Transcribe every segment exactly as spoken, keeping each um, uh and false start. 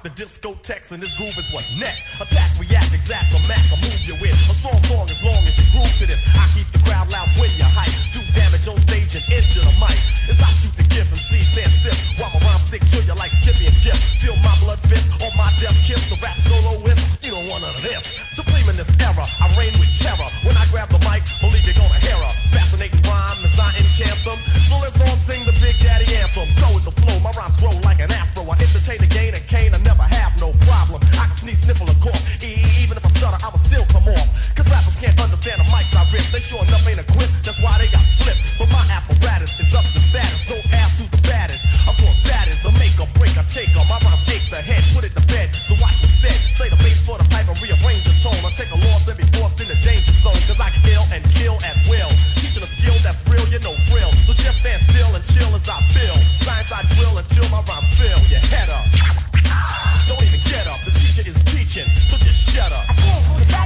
rock the discotheques, and this groove is what's next. Attack, react, exact, or mac, or move you in. A strong song as long as you groove to this. I keep the crowd loud when you hype. Do damage on stage and injure the mic. As I shoot the gift, M C stand stiff while my rhyme stick to you like Skippy and Jip. Feel my blood fist on my death kiss. The rap soloist, you don't want none of this. Supreme in this era, I reign with terror. When I grab the mic, believe you're gonna hear her. Fascinating rhyme as I enchant them. So let's all sing the Big Daddy anthem. Go with the flow, my rhymes grow like an afro. I entertain the gain and cane, I never have no problem. I can sneeze, sniffle, and cough. E even if I stutter, I will still come off. Cause rappers can't understand the mics I rip. They sure enough ain't equipped, that's why they got flipped. But my apparatus is up to status. Don't ask who's the baddest. Of course that is the make or break or taker. My rhyme gate the head, put it to bed. So watch what's said. Say the bass for the pipe and rearrange the tone. I take a loss and be forced in the danger zone. Cause I can kill and kill at will. Teaching a skill that's real, you know thrill. So just stand still and chill as I feel. Science I drill until my rhymes fill your head up. Don't even get up, the teacher is teaching, so just shut up. I can't hold it back.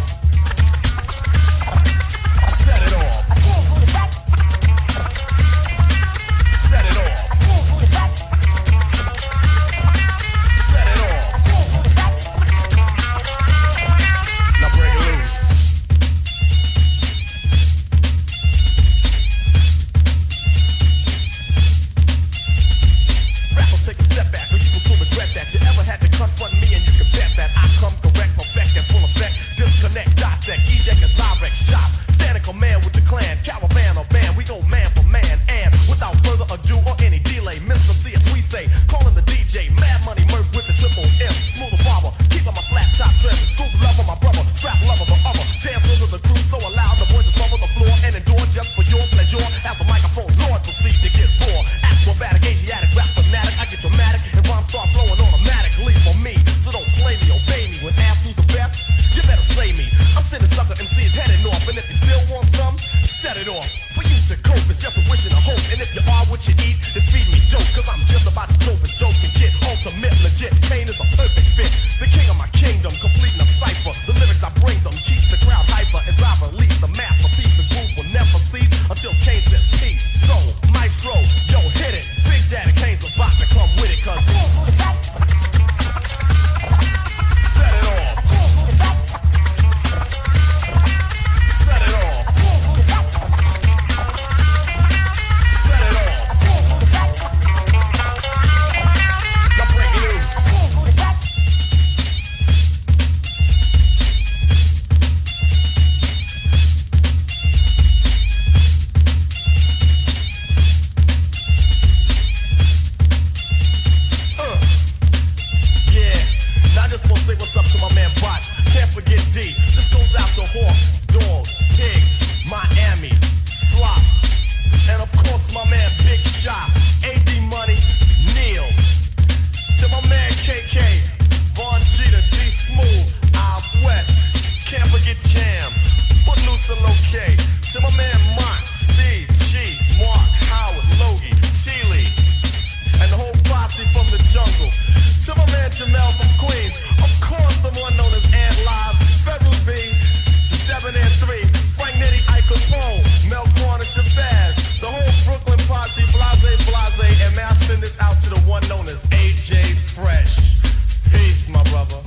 Set it off. I can't hold it back. Set it off. I can't hold it back. Set it off. I can't hold it back. Now break it loose. Rappers take a step back, or you will so regret that you ever had to confront me, and you can bet that I come correct, perfect, and full effect. Disconnect, dissect, eject, and direct shot. Standing command with the clan, caravan or band. We go man for man, and without further ado or any delay, Mister C as we say, calling the D J, Mad Money Murph with the triple M, smooth barber, keep on my flat top trim, scoop love on my brother, strap love of the other. Dance under the crew so loud, the boys just smother the floor and endure just for your pleasure. As the microphone, Lord, proceed to get raw. Acrobatic, Asiatic, rap fanatic, I get dramatic, and rhymes start flowing automatically for me. So don't play me, obey me. When asked who's the best, you better say me. I'm sending sucker M Cs heading off, and if you still want some, set it off. For you to cope, it's just a wish and a hope. And if you are what you eat, then feed me dope. Cause I'm just about to dope and dope and get ultimate legit. Kane is a perfect fit. The king of my kingdom, completing a cipher. The lyrics I bring them keeps the crowd hyper. As I release the masterpiece, the groove will never cease until Kane says peace. So, maestro, yo, hit it. Big Daddy Kane's about to come with it. Cause I can't hold it back. set it off. I can't hold it back. Set it off. I can't hold it back. Set it off. I can't hold it back. Now break it loose. I can't hold it back. Uh. Yeah. Now I just wanna say what's up to my man Bot. Can't forget D. This goes out to Horse, Dog, Pig, Miami, Slop, and of course my man Big Shot, A D Money, Neil. To my man K K, Von Jeter, D Smooth, Out West. Can't forget Jam, Footloose and Low-K. To my man Mont, Steve, G, Mark, Howard, Logie, Chile, and the whole posse from the jungle. To my man Jamel from Queens, of course the one known as Ant Live, Federal B, the Debonair three, Frank Nitty, Ike Capone, Mel Corner, Shabazz, the whole Brooklyn posse, Blase, Blase, and may I send this out to the one known as A J Fresh. Peace, my brother.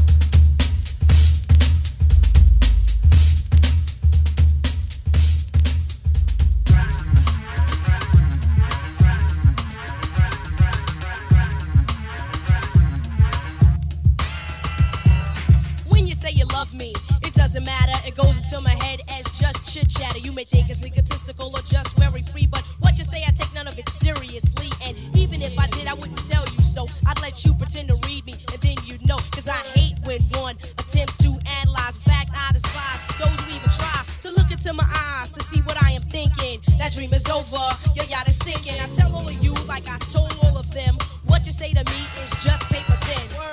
When you say you love me, it doesn't matter. It goes into my head as just chit chatter. You may think it's egotistical or just very free, but what you say, I take none of it seriously. And even if I did, I wouldn't tell you so. I'd let you pretend to read me, and then you'd know. Cause I hate when one attempts to analyze. In fact, I despise those who even try to look into my eyes to see what I am thinking. That dream is over, your yacht is sinking. I tell all of you, like I told all of them, what you say to me is just paper thin. Word.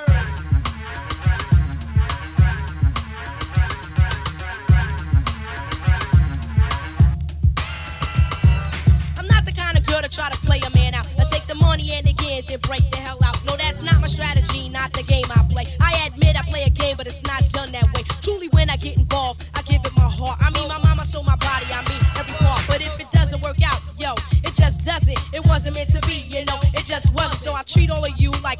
To try to play a man out. I take the money and again, then break the hell out. No, that's not my strategy, not the game I play. I admit I play a game, but it's not done that way. Truly, when I get involved, I give it my heart. I mean, my mama sold my body, I mean, every part. But if it doesn't work out, yo, it just doesn't. It wasn't meant to be, you know, it just wasn't. So I treat all of you like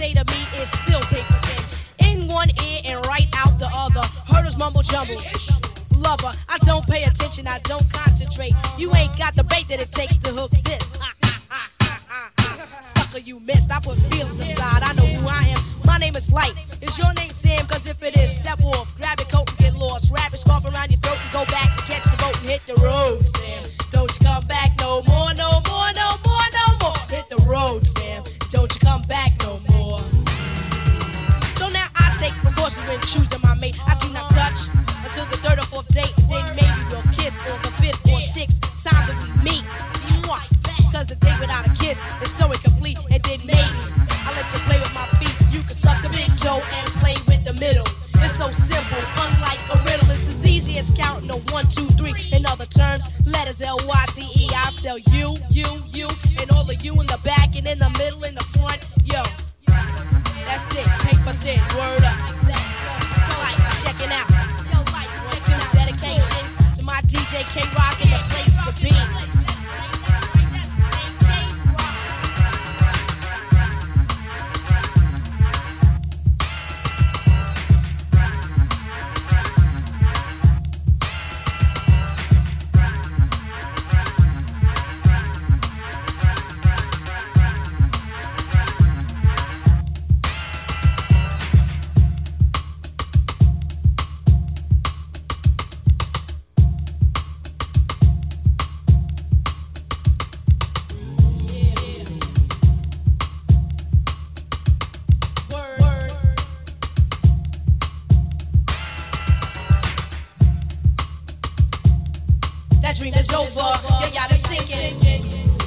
say to me is still paper thin. In one ear and right out the other. Herders mumble jumble. Lover, I don't pay attention, I don't concentrate. You ain't got the bait that it takes to hook this. Sucker, you missed. I put feelings aside. I know who I am. My name is Light. Is your name Sam? Cause if it is, step off. Grab your coat and get lost. Wrap your scarf around your throat and go back and catch the boat and hit the road, Sam. Don't you come back no more, no more, no more, no more. Hit the road, Sam. Don't you come back no more. So now I take precaution when choosing my mate. I do not touch until the third or fourth date. Then maybe we'll kiss on the fifth or sixth time that we meet. Mwah. Cause a date without a kiss is so incomplete. And then maybe I let you play with my feet. You can suck the big toe and play with the middle. It's so simple, unlike a riddle. It's as easy as counting a one, two, three. In other terms, letters L Y T E. I'll tell you, you, you, and all of you in the back and in the middle, in the front. Yo, that's it. Paper thin, word up. So like checking out. To the dedication to my D J K-Rock and the place to be. That dream is over, yeah, yeah, it's sinking.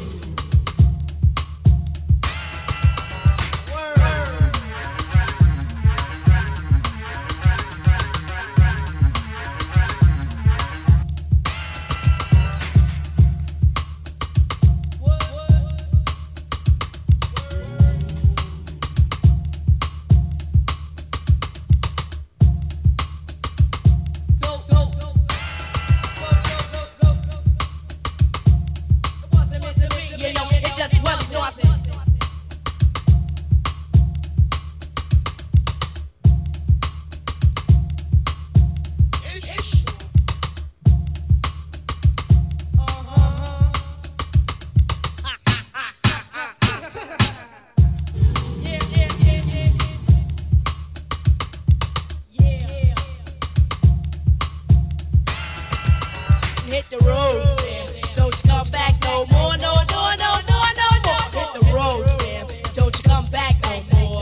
Hit the road, Sam. Don't you come back no more, no, no, no, no, no, no. Hit the road, Sam. Don't you come back no more.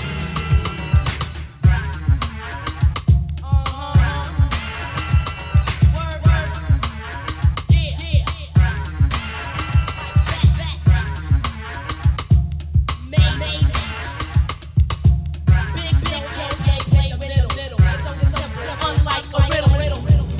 Uh-huh. Word, word. Yeah, yeah. Back, back. Main, main. Big, big, big, big, in the middle, middle. It's so simple, unlike a riddle, riddle.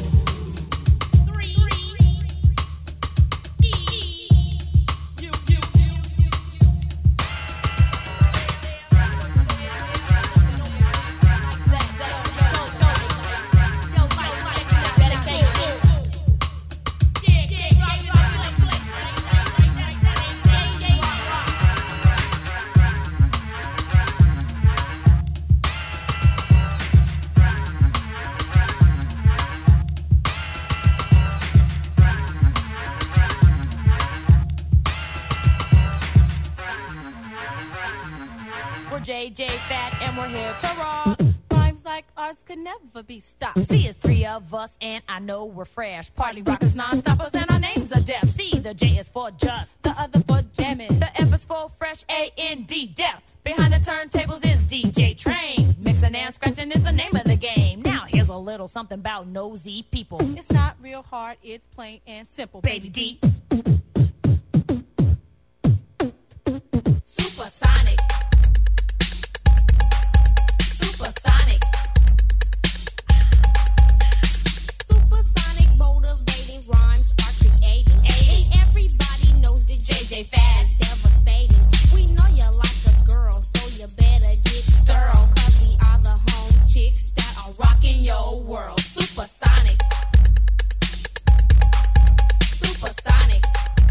J J Fat and we're here to rock. Rhymes like ours could never be stopped. See, it's three of us and I know we're fresh. Party rockers, non-stoppers, and our names are deaf. See, the J is for just, the other for jamming. The F is for fresh, A N D, deaf. Behind the turntables is D J Train. Mixing and scratching is the name of the game. Now here's a little something about nosy people. It's not real hard, it's plain and simple, Baby D. Supersonic. Supersonic. Supersonic motivating rhymes are creating. And everybody knows that J J Fad is devastating. We know you like us, girl, so you better get sterile. Cause we are the home chicks that are rocking your world. Supersonic. Supersonic.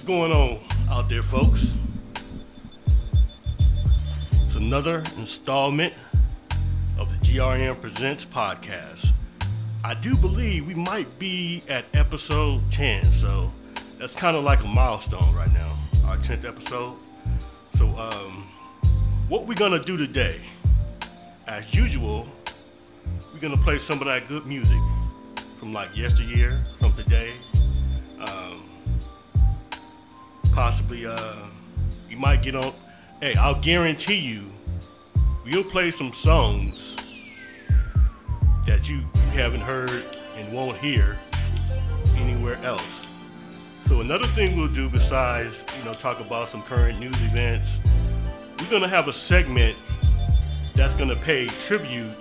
going on out there, folks? It's another installment of the G R M Presents podcast. I do believe we might be at episode ten, so that's kind of like a milestone right now, our tenth episode. So, um, what we're gonna do today, as usual, we're gonna play some of that good music from like yesteryear, from today. Um, possibly, uh, you might get on. Hey, I'll guarantee you, we'll play some songs that you, you haven't heard and won't hear anywhere else. So another thing we'll do besides, you know, talk about some current news events, we're gonna have a segment that's gonna pay tribute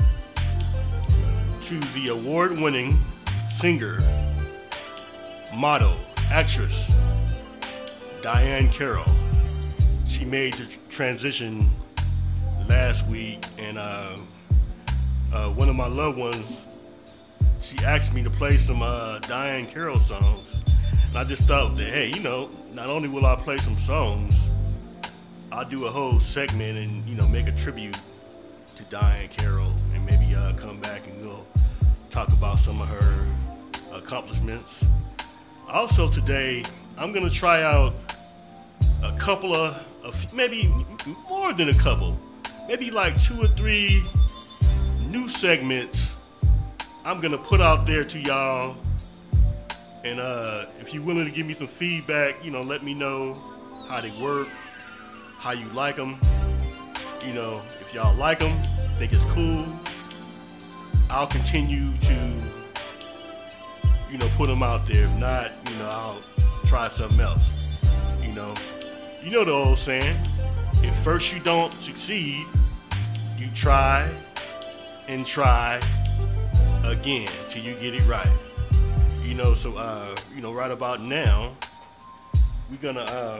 to the award-winning singer, model, actress, Diahann Carroll. She made the transition last week, and uh, uh, one of my loved ones, she asked me to play some uh, Diahann Carroll songs. And I just thought that, hey, you know, not only will I play some songs, I'll do a whole segment and, you know, make a tribute to Diahann Carroll, and maybe uh, come back and we'll talk about some of her accomplishments. Also today, I'm gonna try out a couple of, of maybe more than a couple, maybe like two or three new segments I'm gonna put out there to y'all. And uh, if you're willing to give me some feedback, you know, let me know how they work, how you like them. You know, if y'all like them, think it's cool, I'll continue to, you know, put them out there. If not, you know, I'll try something else. You know, you know the old saying, if first you don't succeed, you try and try again till you get it right. You know, so, uh, you know, right about now, we're gonna uh,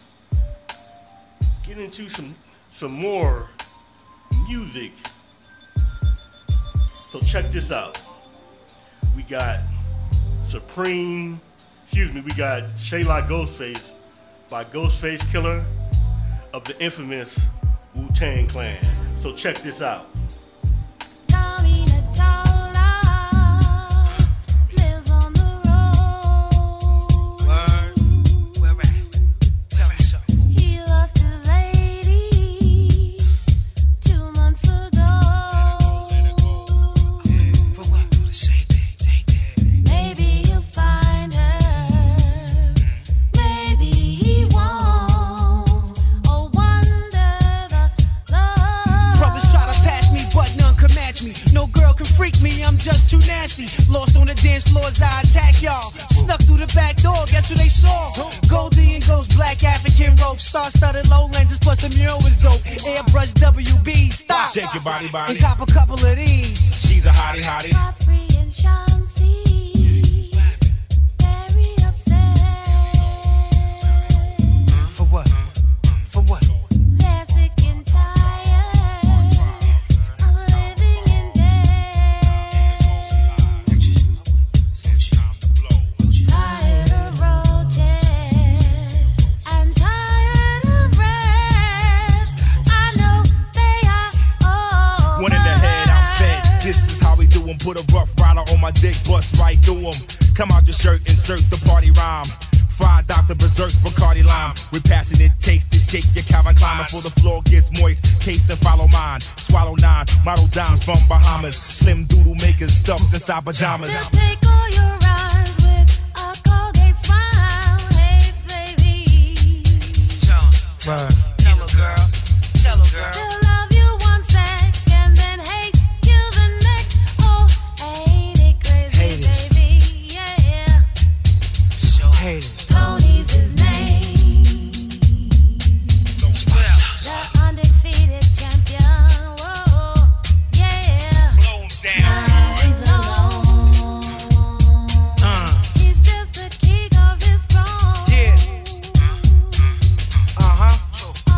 get into some some more music. So check this out. We got Supreme, excuse me, we got Shayla Ghostface by Ghostface Killer of the infamous Wu-Tang Clan. So check this out. Just too nasty. Lost on the dance floors, I attack y'all. Snuck through the back door, guess who they saw? Goldie and Ghost, black African rope, star-studded lowlanders, plus the mural was dope. Airbrush W B, stop. Shake your body, body. And cop a couple of these. She's a hottie, hottie. Godfrey and Chauncey, very upset. For what? For what? They're sick and tired of living in debt. Tired of roaches and tired of rats. I know they are all One in the head, I'm fed. This is how we do 'em. Put a rough rider on my dick, bust right through 'em. Come out your shirt, insert the party rhyme. Fried Doctor Berserk, Bacardi Lime. With passionate taste to shake your Calvin Klein before the floor gets moist. Case and follow mine. Swallow nine, model dimes from Bahamas. Slim doodle makers stuffed inside pajamas. to take all your rhymes with a Colgate smile. Hey, baby. Word. Tell her, girl. Tell her, girl. They'll love you one sec and then hate you the next. Oh, ain't it crazy, Hate it. baby? Yeah. So haters. Tony's his name. The undefeated champion. Whoa, yeah. Blow 'em down. Now he's alone. Uh, He's just the king of his throne. Yeah. uh-huh.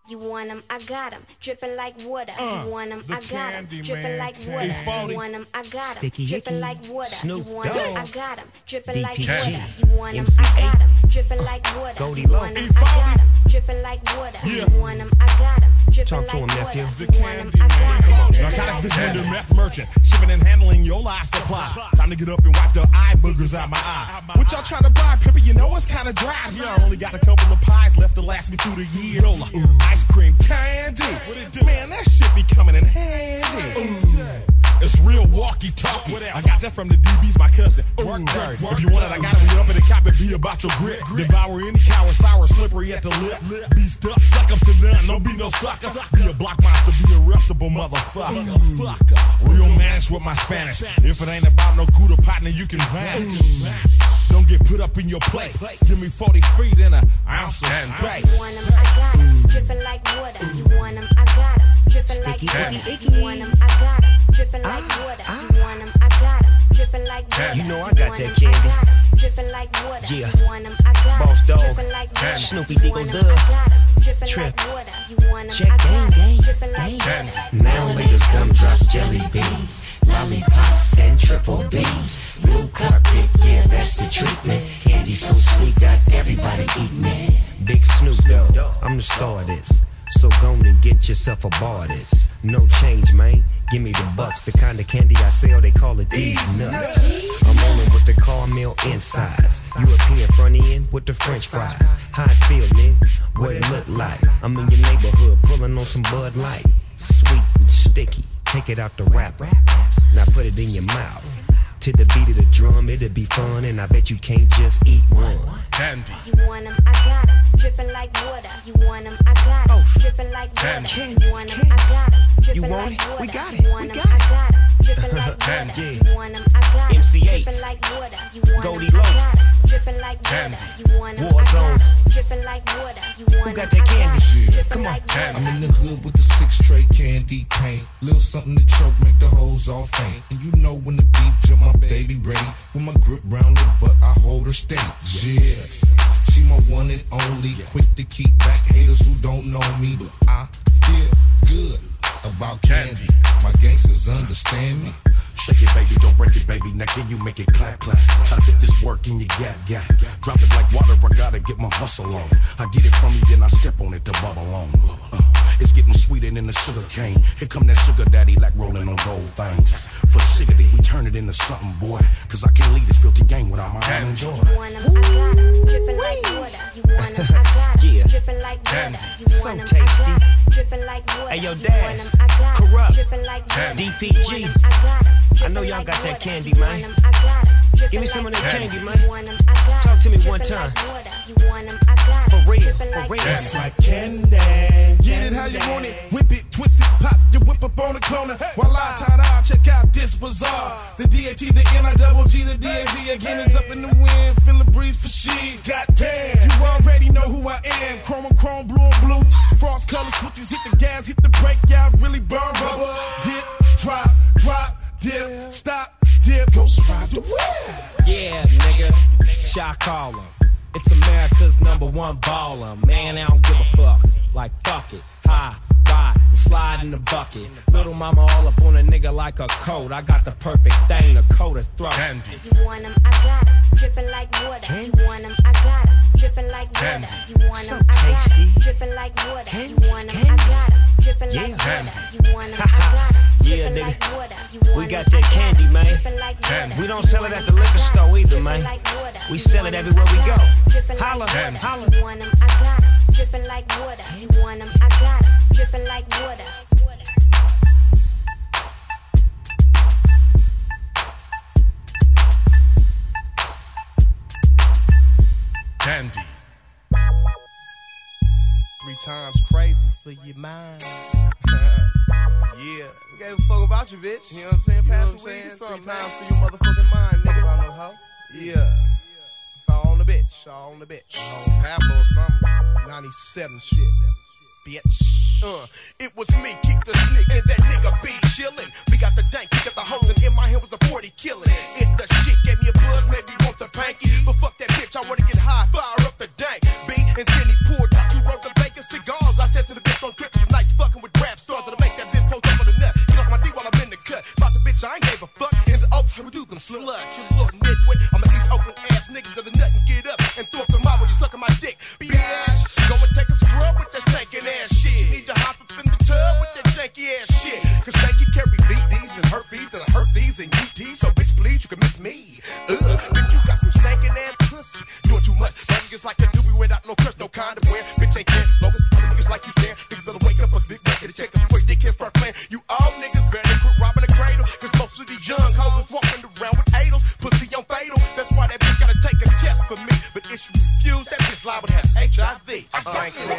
You want 'em, I got 'em, dripping like water. Uh, you want 'em, the I got 'em, Candy dripping Man, like Candy. water. eight forty. You want 'em, I got 'em, Sticky dripping Icky, like water. Snoop you want 'em, Dogg, I got 'em, dripping like D P G, water. You want 'em, M C I got eight, 'em, dripping like water. Goldie You Low. want 'em, I got 'em, dripping like water. Yeah. You want 'em, I got 'em, dripping Talk to like him, water. nephew. The You want 'em, Candy I Man. got 'em, Come on, dripping narcotic like visitor, water. meth merchant, shipping and handling your life supply. Time to get up and wipe the eye boogers out my eye. What y'all trying to buy, Pippa? You know it's kind of dry here. I only got a couple of pies left to last me through the year. Yola, ice cream candy. Man, that shit be coming in handy. It's real walkie-talkie. I got that from the D B's, my cousin. Work dirt. If you want it, I got it. We up in the cop and be about your grip. Devour any cow or sour, slippery at the lip. Be stuck, suck up to none. Don't be no sucker. Be a block monster, be a reputable motherfucker. Fucker. Real managed with my Spanish. If it ain't about no cooler partner, you can vanish. Don't get put up in your place. Give me forty feet and an ounce of space. You want 'em, I got 'em, dripping like water. You want 'em, I got 'em, dripping like Sticky water. Icky. You want 'em, I got 'em, dripping like water. You want 'em, I got 'em, dripping like water. You know I You got want that 'em, candy. I got 'em, dripping like water. Yeah. You want 'em, I got 'em, Boss Dog. dripping like water. Snoopy You Diggle want 'em, Dub. I got 'em, dripping Trip. like water. You want 'em, Check I gang, got 'em, gang, dripping like gang. water. Now laters, gumdrops, jelly beans, lollipops, and triple beams. Blue carpet, yeah, that's the treatment. Candy so sweet, got everybody eating it. Big Snoop Dogg, I'm the star of this. So go and get yourself a bar of this. No change, man. Give me the bucks. The kind of candy I sell, they call it these nuts. I'm rolling with the caramel insides. European front end with the French fries. How it feel, man? What it look like? I'm in your neighborhood pulling on some Bud Light. Sweet and sticky. Take it out the wrapper. Now put it in your mouth. To the beat of the drum, it'll be fun, and I bet you can't just eat one. Candy. You want 'em, I got 'em, dripping like water. You want 'em, I got 'em, dripping like water. Candy. You want 'em, I got 'em, dripping You want like it? water. We got You it. want We 'em, got I it. got 'em, dripping like water. Candy. You want 'em, I got 'em, M C eight. dripping like water. You want 'em, Goldie I Low. got 'em, dripping like water. Candy. You want 'em, I Warzone. got 'em, dripping like water. You want 'em, got I that candy? got 'em, dripping Come on. like water. I'm in the hood with the six tray candy paint. Little something to choke, make the hoes all faint. And you know when the beef jump, my baby ready. With my grip round her butt, I hold her steady. Yeah, she my one and only. Quick to keep back haters who don't know me. But I feel good about candy. My gangsters understand me. Shake it, baby, don't break it, baby. Now can you make it clap, clap? I fit this work in your gap, gap. Drop it like water, I gotta get my hustle on. I get it from you, then I step on it to bubble on. Uh, it's getting sweeter than the sugar cane. Here come that sugar daddy like rolling on gold things. For sickety, we turn it into something, boy. Cause I can't lead this filthy game without my own enjoy. You want 'em, I got 'em, dripping like water. You want 'em, I got 'em, Yeah. dripping like water. You So want 'em, I tasty. got 'em, dripping like water. Hey, yo, You Daz, want 'em, I got 'em, Corrupt, dripping like water. D P You G. want 'em, I got 'em, I dripping know y'all like got that water. candy, You man. want 'em, I got 'em, dripping Give me like some of that water. candy, You man. want 'em, I got 'em, Talk to me one dripping time. like water. You want 'em, I got 'em, For real, dripping for like real. water. That's like candy. Get it how you want it. Whip it, twist it, pop your whip up on the cloner. While I ta-da, check out this bazaar. The D A T, the N I double G, the D A Z again is up in the wind. Feel the breeze for she. Goddamn, you already know who I am. Chrome and chrome, blue and blue. Frost color switches, hit the gas, hit the brake, yeah, really burn rubber. Dip, drop, drop, dip, stop, dip, go ride the wheel. Yeah, nigga, shot caller. It's America's number one baller. Man, I don't give a fuck. Like, fuck it. High, ride, and slide in the bucket. Little mama all up on a nigga like a coat. I got the perfect thing to coat her throat. Candy. You want 'em, I got 'em, dripping like water. You want 'em, I got 'em, dripping like water. You want 'em, I got 'em, dripping like water. You want 'em, I got 'em, dripping like water. You want 'em, I got 'em, Yeah, dripping nigga. like water. You We want got 'em, that I candy, 'em, man. dripping like water. We don't You sell it want at 'em, the liquor I got 'em, store either, dripping man. like water. We You sell want it 'em, everywhere I we got go. 'em, dripping like Holla, water. holla. You want 'em, I got 'em, dripping like water. You want 'em, I got 'em, dripping like water. Candy. Three times crazy for your mind. Yeah, we gave a fuck about you, bitch. You know what I'm saying? Pass some weed or something. Three times for your motherfucking mind, nigga. I know how. Yeah. It's all on the bitch. All on the bitch. On Pablo or something. ninety-seven shit. Bitch. Uh, it was me, kick the snick, and that nigga be chillin'. We got the dank, got the hoes, and in my hand was a forty killin'. If the shit gave me a buzz, maybe want the panky. But fuck that bitch, I wanna get high, fire up the dank. B, and then he poured out two rolled the bacon cigars. I said to the bitch, confused, that bitch liable to have H I V. I think so.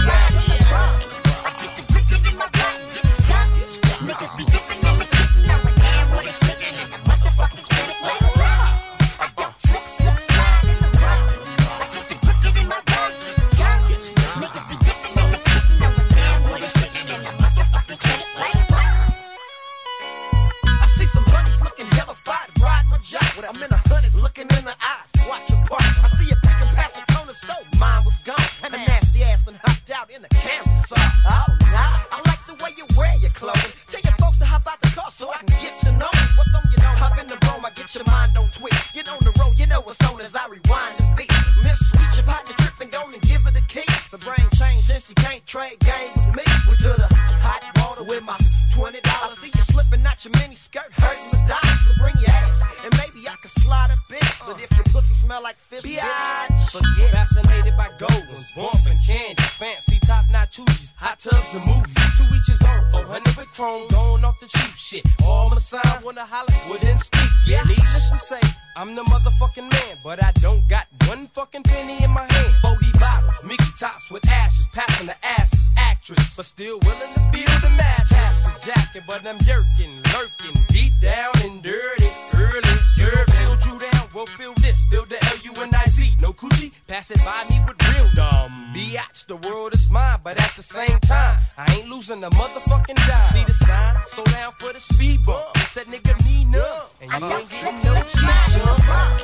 Niggas be dipping in the kitten, now my damn what is sitting in the motherfucking clinic like a rock. I got slip, slip, slide in the rock. I used to put it in my bag, junkies. Niggas be dipping in the kitten, now my damn what is sitting in the motherfucking clinic like a rock. I see some bunnies looking hella fine, ride my job. When I'm in a hundred, looking in the eyes, watch your part. I see you packing past the corner store, mine was gone. And a nasty ass and hopped out in the camera saw. Oh, nah, I like the way you wear your clothing. Tell your folks to hop out the car so I can get to know it. What's on your know? Hop in the room, I get your mind on twitch. Get on the road, you know what's on as I rewind the beat. Miss Sweet, your partner tripping, go and give her the key. The brain changed since she can't trade game with me. We to the hot water with my twenty dollars. I see you slipping out your mini skirt, hurting my dollars. So bring your ass, and maybe I can slide a bit. But if your pussy smell like fish, bitch, forget. Fascinated by gold ones, bumping candy, fancy top-notch Hoogies, hot tubs and movies. To each his own, four hundred with chrome, going off the cheap shit. All my sign, wanna holler, wouldn't speak. Yeah, needless to say, I'm the motherfucking man, but I don't got one fucking penny in my hand. forty bottles, Mickey tops with ashes, passing the ass actress, but still willing to feel the mad. Tap the jacket, but I'm yerking, lurking, deep down and dirty, early serving. Feel Drew down, well feel this, feel the L U N I Z, no coochie, pass it by me with realness. Dumb biatch, the world is mine, but at the same time, I ain't losing a motherfucking dime. See the sign, slow down for the speed bump. It's that nigga me numb, and you ain't getting no cheese jump.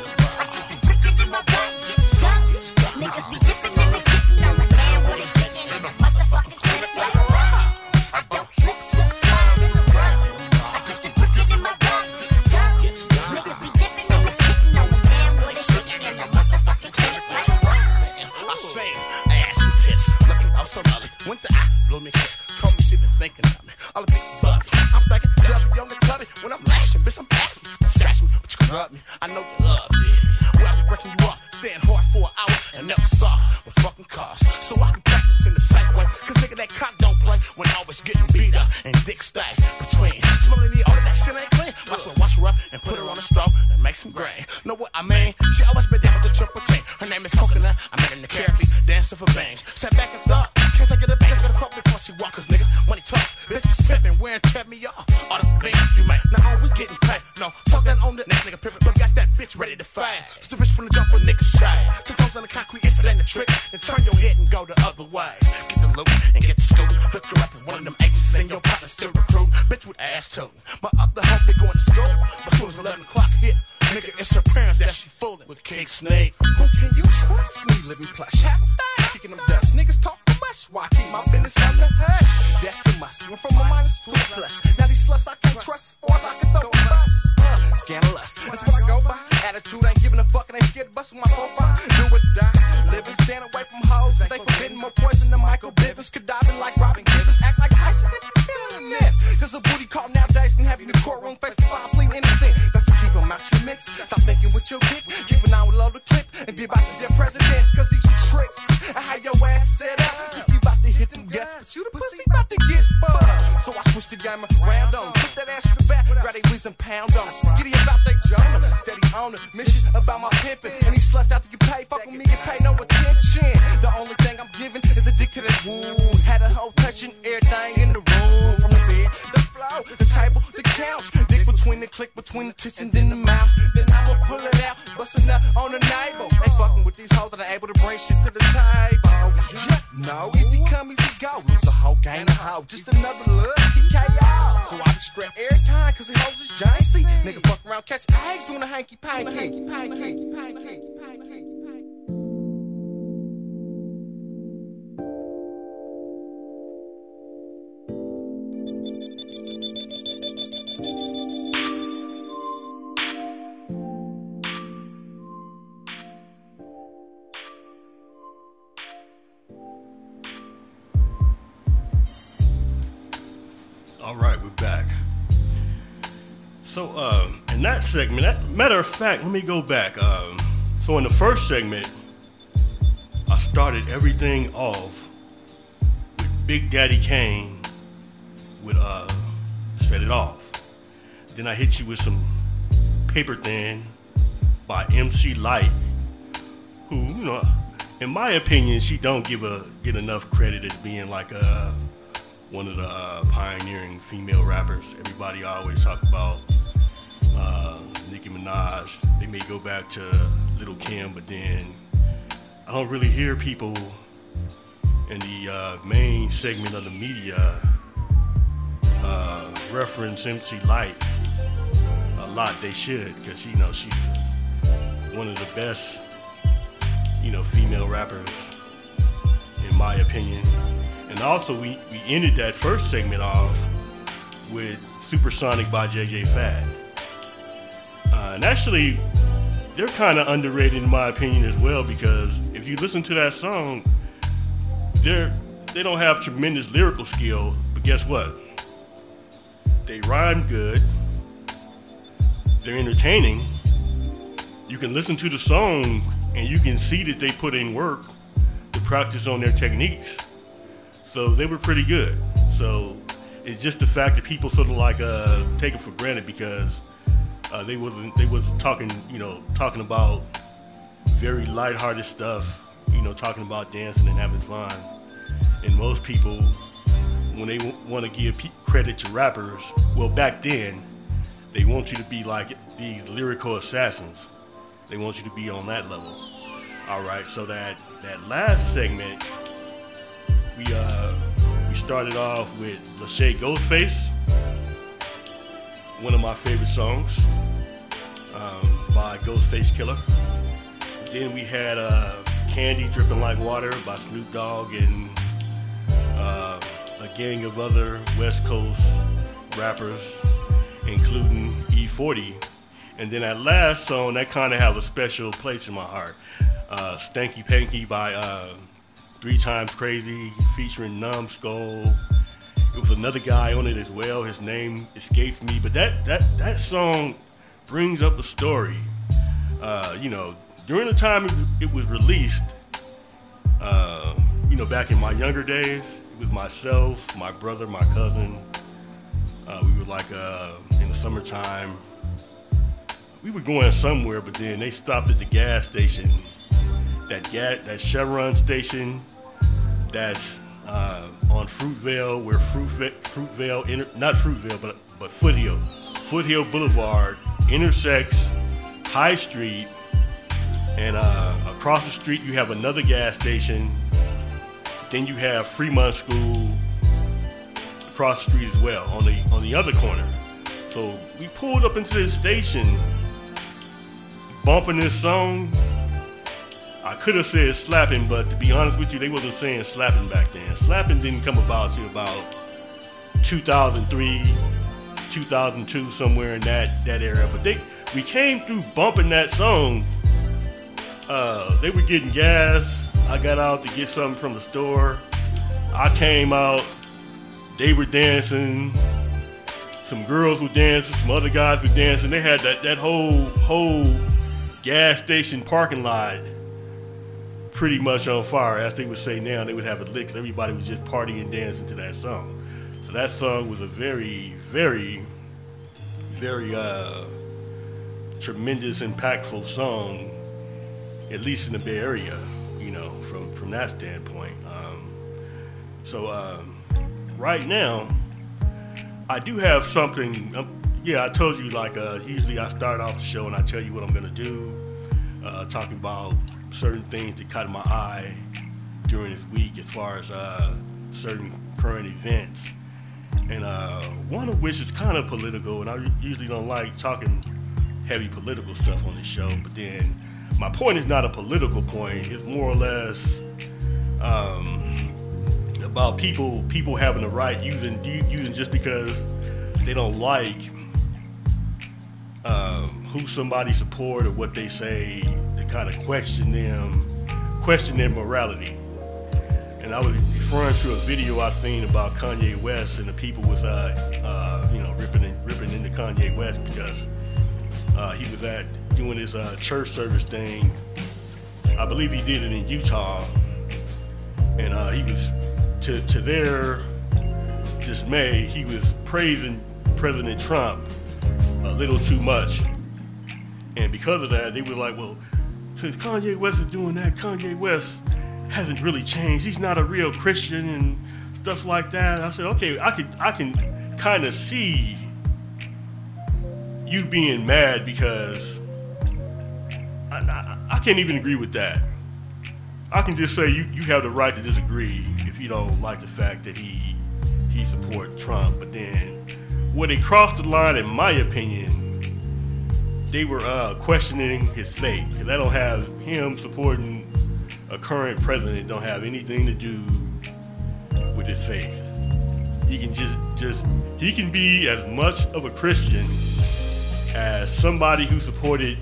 Niggas be dipping in the kitten, now my damn what is sitting in the motherfucking clinic like a rock. I don't slip, slip, slide in the rock. I used to put it in my bag, junkies. Niggas be dipping in the kitten, now my damn what is sitting in the motherfucking clinic like a rock. I'm saying, ass and tits, looking out so lovely. Went the eye, blew me a kiss, told me she been thinking of me. All the big butt, I'm thinking, W on the tubby. When I'm lashing, bitch, I'm asking, scratch me, but you can rub me. I know you love it. Well, I be breaking you up, staying hard for an hour, and never soft with fucking cars. So I can practice in the same way, cause nigga that cock don't play when always getting beat up and dick stay between. Smelling the all of that shit ain't clean. Might as well wash her up and put her on a straw and make some grain. Know what I mean? She always been down with the triple team. Her name is Coconut, I met her in the Caribbean, dancing for bangs. Sat back and thought, can't take it advantage of the crop before she walk, cause nigga, money talk, bitch is pimpin', wearing tear me off. All the things you make, now all we getting paid. No, talk that on the next nigga pimpin', but got that bitch ready to fight. Just a bitch from the jump with niggas shy. Just toes on the concrete, if it ain't a trick, then turn your head and go the other ways. Get the loot and get the scoop, hook her up with one of them agencies and your partner still recruit. Bitch with ass tootin'. My other hope they going to school, but soon as eleven o'clock hit, nigga, it's her parents that she foolin' with King Snake. Who can you trust me? Living plush, half a thing. Speaking them dust, niggas talk too much. Why keep my business on the hush? That's a must. Went from a minus to a plus. Now these sluts I can't trust, or else I can throw a bus. Uh, scandalous, that's what I go by. Attitude ain't giving a fuck and ain't scared to bust my profile. Do or die, living, stand away from hoes. They forbidden more poison than Michael Bivins. Conniving like Robin Givens, act like Tyson if you feeling this. Cause a booty call nowadays can have you in the courtroom facing five pleading innocent. That's to keep them out your mix. Stop thinking with your dick, keep an eye with load of clip, and be about to their presidents. Cause these tricks, I had your ass set up. Think you about to hit them guts, but you the pussy about to get fucked. So I switched the game around on, put that ass in the back, grab they whiz and pound on. Giddy about they Jonah, steady on the mission about my pimpin'. And these sluts out to get paid, fuck with me, get paid no attention. The only thing I'm giving is a dick to that wound. Had a hoe touching everything in the room, from the bed, the floor, the table, the couch. Dick between the click, between the tits and then the mouth. Then I will pull it out, bustin' up on the navel. They fucking with these hoes that are able to bring shit to the table. Yeah, no, easy come, easy go. Lose a hoe, gain a hoe, just another look, T K O. So I be strapped every time, cause the hoes is giancy. Nigga fuck around, catch eggs doing a hanky panky. Hanky panky, hanky panky, panky. All right, we're back. So, um, in that segment, that, matter of fact, let me go back. Um, so, in the first segment, I started everything off with Big Daddy Kane with uh, Set It Off. Then I hit you with some Paper Thin by M C Lyte, who, you know, in my opinion, she don't give a get enough credit as being like a one of the uh, pioneering female rappers. Everybody always talk about uh, Nicki Minaj. They may go back to Lil' Kim, but then I don't really hear people in the uh, main segment of the media uh, reference M C Lyte a lot. They should, because you know she's one of the best, you know, female rappers in my opinion. And also we, we ended that first segment off with Supersonic by J J Fad. Uh, and actually, they're kind of underrated in my opinion as well, because if you listen to that song, they're they don't have tremendous lyrical skill, but guess what? They rhyme good. They're entertaining. You can listen to the song and you can see that they put in work to practice on their techniques. So they were pretty good. So it's just the fact that people sort of like uh, take it for granted, because uh, they wasn't they was talking you know talking about very lighthearted stuff, you know talking about dancing and having fun. And most people, when they w- want to give pe- credit to rappers, well back then, they want you to be like these lyrical assassins. They want you to be on that level. All right, so that that last segment, we uh we started off with Lachey Ghostface, one of my favorite songs um, by Ghostface Killah. Then we had uh, Candy Dripping Like Water by Snoop Dogg and uh, a gang of other West Coast rappers, including E forty. And then that last song, that kind of have a special place in my heart. Uh, Stanky Panky by uh, Three Times Crazy, featuring Numbskull. It was another guy on it as well. His name escapes me, but that that that song brings up a story. Uh, you know, during the time it, it was released, uh, you know, back in my younger days, it was myself, my brother, my cousin. Uh, we were like uh, in the summertime. We were going somewhere, but then they stopped at the gas station. That gas, that Chevron station, that's uh, on Fruitvale, where Fruit, Fruitvale, inter, not Fruitvale, but but Foothill, Foothill Boulevard intersects High Street, and uh, across the street you have another gas station. Then you have Fremont School across the street as well, on the on the other corner. So we pulled up into this station, bumping this song. I could have said slapping, but to be honest with you, they wasn't saying slapping back then. Slapping didn't come about till about two thousand three, two thousand two, somewhere in that, that era. But they we came through bumping that song. Uh, they were getting gas. I got out to get something from the store. I came out. They were dancing. Some girls were dancing. Some other guys were dancing. They had that, that whole whole gas station parking lot pretty much on fire. As they would say now, they would have it lit. Everybody was just partying and dancing to that song. So that song was a very, very, very uh, tremendous, impactful song, at least in the Bay Area, you know, from, from that standpoint. Um, so um, right now, I do have something. Um, yeah, I told you, like, uh, usually I start off the show and I tell you what I'm going to do, uh, talking about certain things that caught my eye during this week as far as uh, certain current events. And uh, one of which is kind of political, and I usually don't like talking heavy political stuff on this show, but then my point is not a political point. It's more or less um, about people people having the right, using using just because they don't like um, who somebody support or what they say, to kind of question them, question their morality. And I was referring to a video I seen about Kanye West, and the people was uh, uh, you know ripping and, ripping into Kanye West because uh, he was at doing his uh, church service thing. I believe he did it in Utah, and uh, he was to to their dismay, he was praising President Trump a little too much, and because of that, they were like, well, since Kanye West is doing that, Kanye West hasn't really changed. He's not a real Christian and stuff like that. And I said, okay, I could, I can kind of see you being mad because I, I, I can't even agree with that. I can just say you, you have the right to disagree if you don't like the fact that he he supports Trump. But then where they crossed the line, in my opinion, they were uh, questioning his faith. Because I don't have him supporting a current president don't have anything to do with his faith. He can just just he can be as much of a Christian as somebody who supported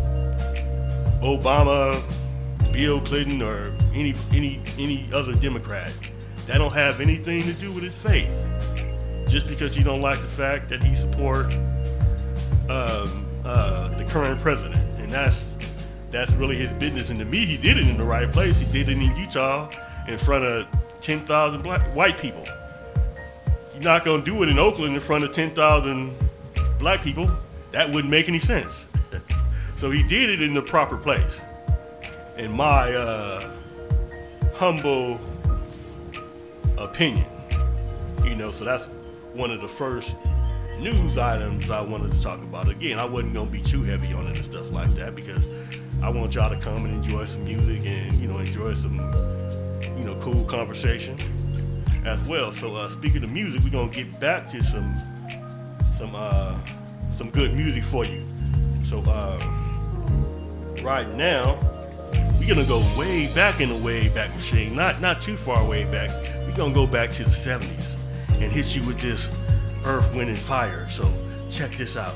Obama, Bill Clinton, or any any any other Democrat. That don't have anything to do with his faith. Just because you don't like the fact that he support um, uh, the current president, and that's that's really his business. And to me, he did it in the right place. He did it in Utah in front of ten thousand black white people. You're not gonna do it in Oakland in front of ten thousand black people. That wouldn't make any sense. So he did it in the proper place. In my uh, humble opinion, you know, so that's one of the first news items I wanted to talk about. Again, I wasn't going to be too heavy on it and stuff like that because I want y'all to come and enjoy some music and, you know, enjoy some, you know, cool conversation as well. So uh, speaking of music, we're going to get back to some, some, uh, some good music for you. So uh, right now, we're gonna go way back in the way back machine, not not too far way back. We're gonna go back to the seventies and hit you with this Earth, Wind, and Fire. So check this out.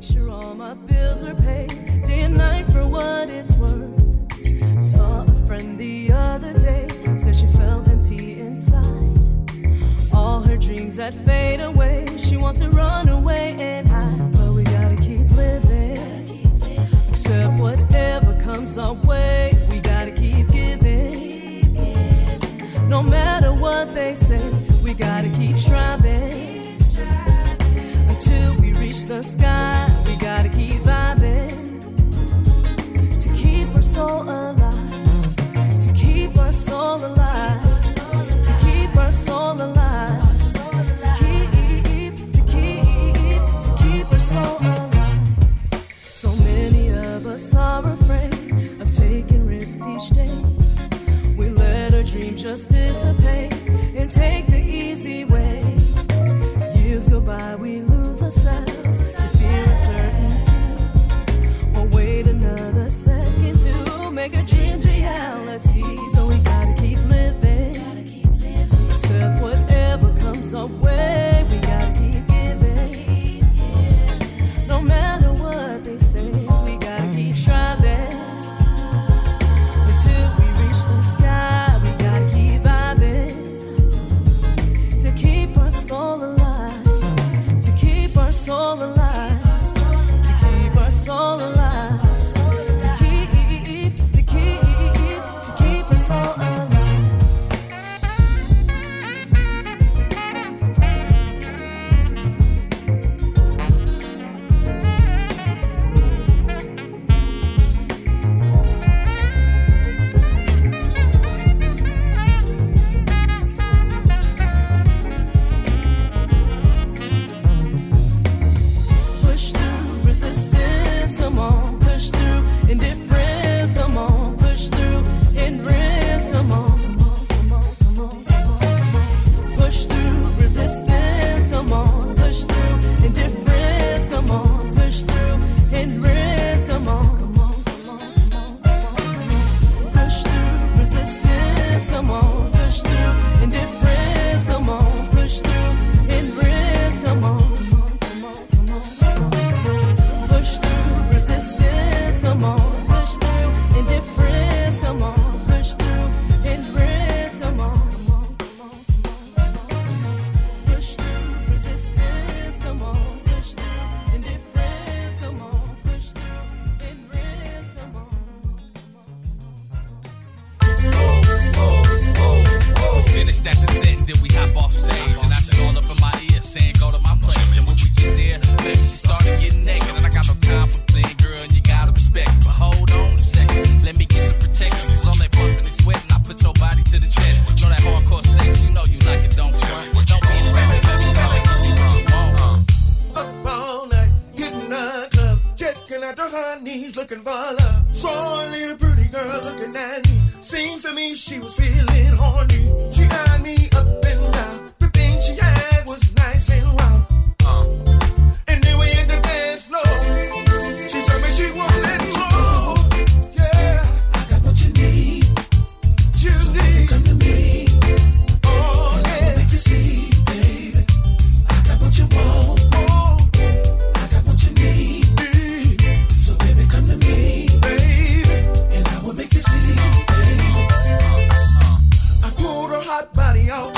sure all my bills are paid, day and night for what it's worth. Saw a friend the other day, said she felt empty inside. All her dreams that fade away, she wants to run away and hide. But we gotta keep living, accept whatever comes our way. We gotta keep giving, no matter what they say. We gotta keep striving until we reach the sky. We gotta keep vibing to keep our soul alive, to keep our soul alive, to keep our soul alive, to keep, to keep, to keep our soul alive. So many of us are afraid of taking risks each day. We let our dreams just dissipate and take the easy way. Years go by, we lose ourselves to fear uncertainty. We'll wait another second to make our dreams reality. So we gotta keep living, accept whatever comes our way. We gotta keep giving, no matter what they say. We gotta keep striving until we reach the sky. We gotta keep vibing to keep our soul alive, to keep our soul alive, to keep our soul alive, to keep, to keep, to keep our soul alive. Push through resistance, come on, push through indifference, come on, push through hindrance, come on, come on, come on, come on. Push through resistance, come on, push through indifference, come on, push through hindrance, come on, come on, come on, come on. Push through resistance, come on, push through indifference, come on, push through hindrance, come on. Push through resistance, come on, push through indifference, come on, push through hindrance, come on, push through resistance, come on, push through indifference, come on, push through hindrance, come on. Finished at the set, then we hop off stage, and I she all up in my ear saying go to my place. And when we get there, baby, she started getting naked, and I got no time for playing, girl, and you gotta respect it. But hold on a second, let me get some protection. Cause all that bumping and sweating, I put your body to the test. Know that hardcore sex, you know you like it, don't front. Don't be afraid, baby, come and give me what you want. Up all night, hitting the club, checking out the honeys, looking for love. Saw a little pretty girl looking at me. Seems to me she was feeling horny. She eyed me up and down. The thing she had was nice and round. Uh. And then we hit the dance floor. She told me she wanted more. Yeah, I got what you need. You so need. Come to me. Oh yeah, make you see, baby. I got what you want. Oh, I got what you need. need. So baby, come to me, baby, and I will make you see, baby. I pulled her hot body out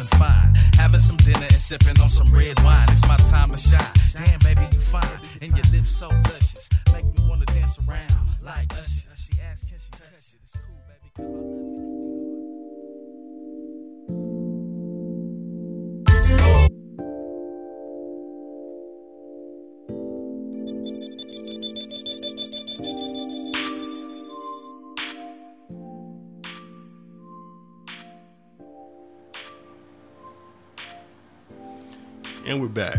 feeling fine. Having some dinner and sipping on some red wine. It's my time to shine. Damn, baby, you fine. And your lips so luscious. Make me wanna dance around like Usher. She asked, can she touch it? It's cool, baby. And we're back.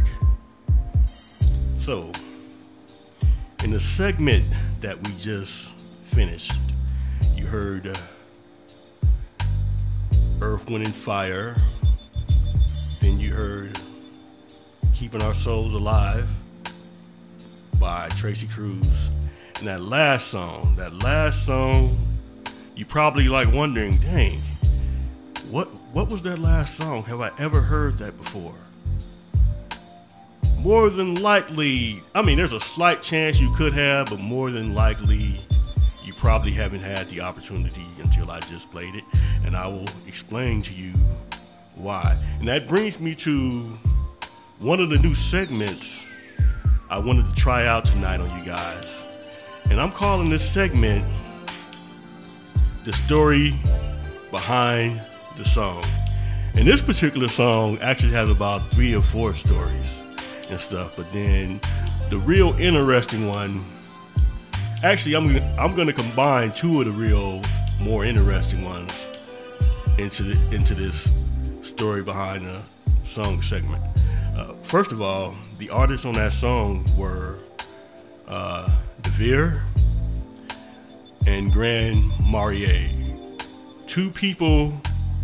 So, in the segment that we just finished, you heard uh, Earth, Wind, and Fire. Then you heard Keeping Our Souls Alive by Tracy Cruz. And that last song, that last song, you probably like wondering, dang, what what was that last song? Have I ever heard that before? More than likely, I mean, there's a slight chance you could have, but more than likely, you probably haven't had the opportunity until I just played it, and I will explain to you why. And that brings me to one of the new segments I wanted to try out tonight on you guys. And I'm calling this segment The Story Behind the Song. And this particular song actually has about three or four stories and stuff, but then the real interesting one, actually I'm gonna, I'm gonna combine two of the real more interesting ones into the, into this story behind the song segment. Uh, first of all, the artists on that song were uh, DeVere and Grand Marnier, two people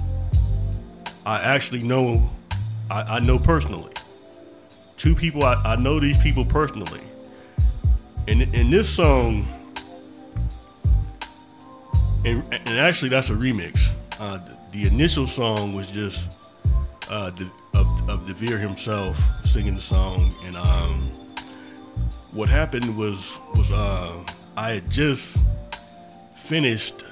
I actually know, I, I know personally. Two people, I, I know these people personally. And in this song, and, and actually that's a remix. Uh, the, the initial song was just uh, the, of, of DeVere himself singing the song. And um, what happened was, was uh, I had just finished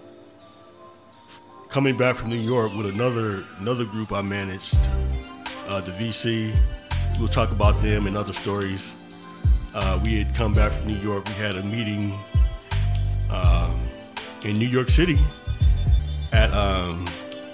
coming back from New York with another another group I managed, uh, the V C. We'll talk about them and other stories. Uh, we had come back from New York. We had a meeting uh, in New York City at um,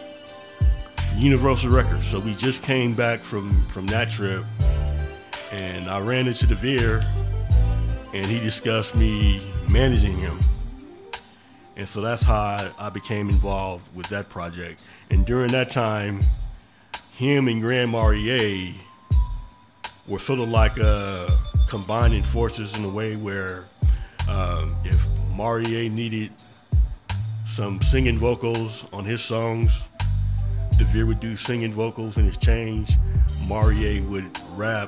Universal Records. So we just came back from, from that trip, and I ran into DeVere, and he discussed me managing him. And so that's how I, I became involved with that project. And during that time, him and Grand Marnier were sort of like uh, combining forces in a way where um, if Marnier needed some singing vocals on his songs, DeVere would do singing vocals in exchange. Marnier would rap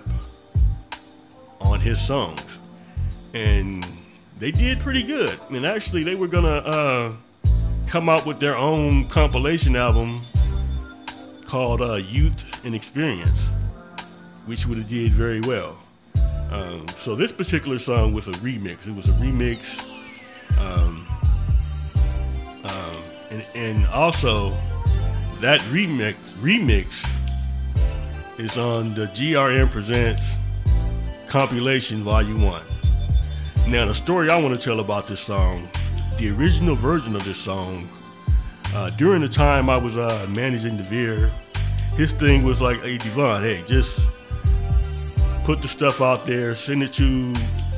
on his songs. And they did pretty good. I mean, actually, they were gonna uh, come out with their own compilation album called uh, Youth and Experience, which would have did very well. Um, so this particular song was a remix. It was a remix. Um, um, and, and also, that remix remix is on the G R M Presents compilation Volume one. Now, the story I want to tell about this song, the original version of this song, uh, during the time I was uh, managing DeVere, his thing was like, hey, Devon, hey, just put the stuff out there, send it to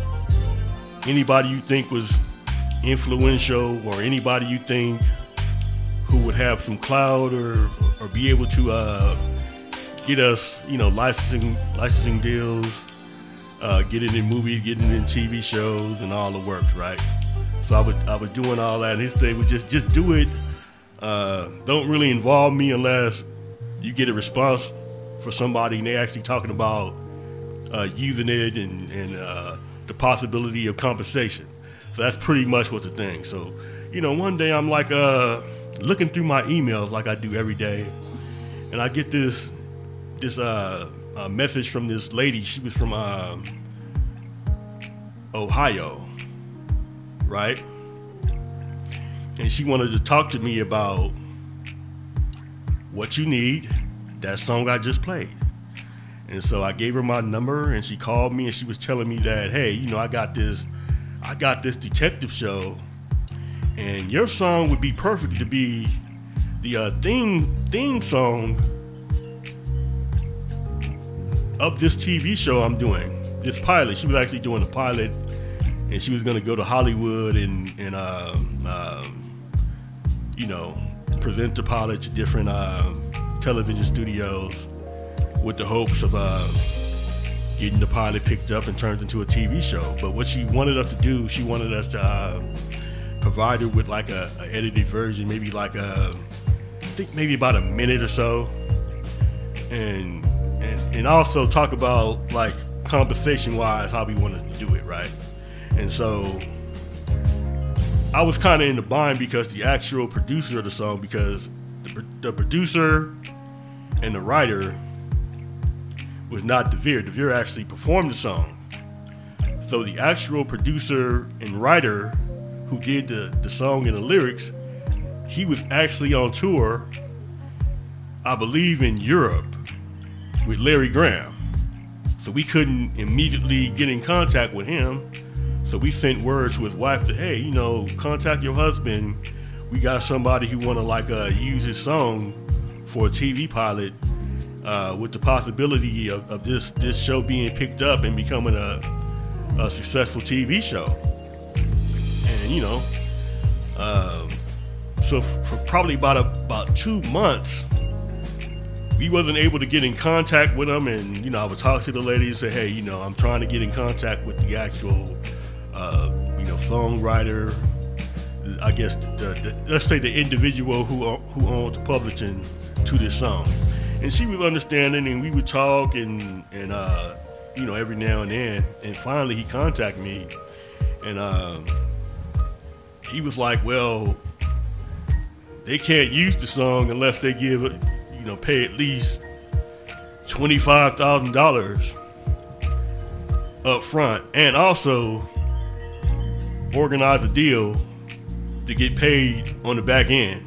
anybody you think was influential or anybody you think who would have some clout or or be able to uh, get us, you know, licensing licensing deals, uh, get it in movies, get it in T V shows, and all the works, right? So I was I was doing all that, and his thing was just just do it. Uh, don't really involve me unless you get a response for somebody and they actually talking about uh, using it and, and uh, the possibility of compensation. So that's pretty much what the thing. So, you know, one day I'm like uh, looking through my emails like I do every day, and I get this this uh, uh, message from this lady. She was from uh, Ohio, right? And she wanted to talk to me about what you need that song I just played. And so I gave her my number, and she called me, and she was telling me that, hey, you know, I got this, I got this detective show, and your song would be perfect to be the uh, theme theme song of this T V show I'm doing, this pilot. She was actually doing a pilot, and she was going to go to Hollywood and and uh, um, you know, present the pilot to different uh, television studios, with the hopes of uh, getting the pilot picked up and turned into a T V show. But what she wanted us to do, she wanted us to uh, provide her with like a, a edited version, maybe like a, I think maybe about a minute or so, and and and also talk about like compensation wise how we wanted to do it, right? And so I was kind of in the bind because the actual producer of the song, because the, the producer and the writer was not DeVere. DeVere actually performed the song. So the actual producer and writer who did the, the song and the lyrics, he was actually on tour, I believe in Europe, with Larry Graham. So we couldn't immediately get in contact with him. So we sent word to his wife that, hey, you know, contact your husband. We got somebody who want to like uh, use his song for a T V pilot. Uh, with the possibility of, of this this show being picked up and becoming a, a successful T V show. And, you know, uh, so f- for probably about a, about two months, we wasn't able to get in contact with them. And, you know, I would talk to the lady and say, hey, you know, I'm trying to get in contact with the actual, uh, you know, songwriter, I guess, the, the, let's say the individual who who owns the publishing to this song. And she was understanding, and we would talk, and and uh, you know, every now and then. And finally, he contacted me, and uh, he was like, "Well, they can't use the song unless they give it, you know, pay at least twenty-five thousand dollars up front, and also organize a deal to get paid on the back end."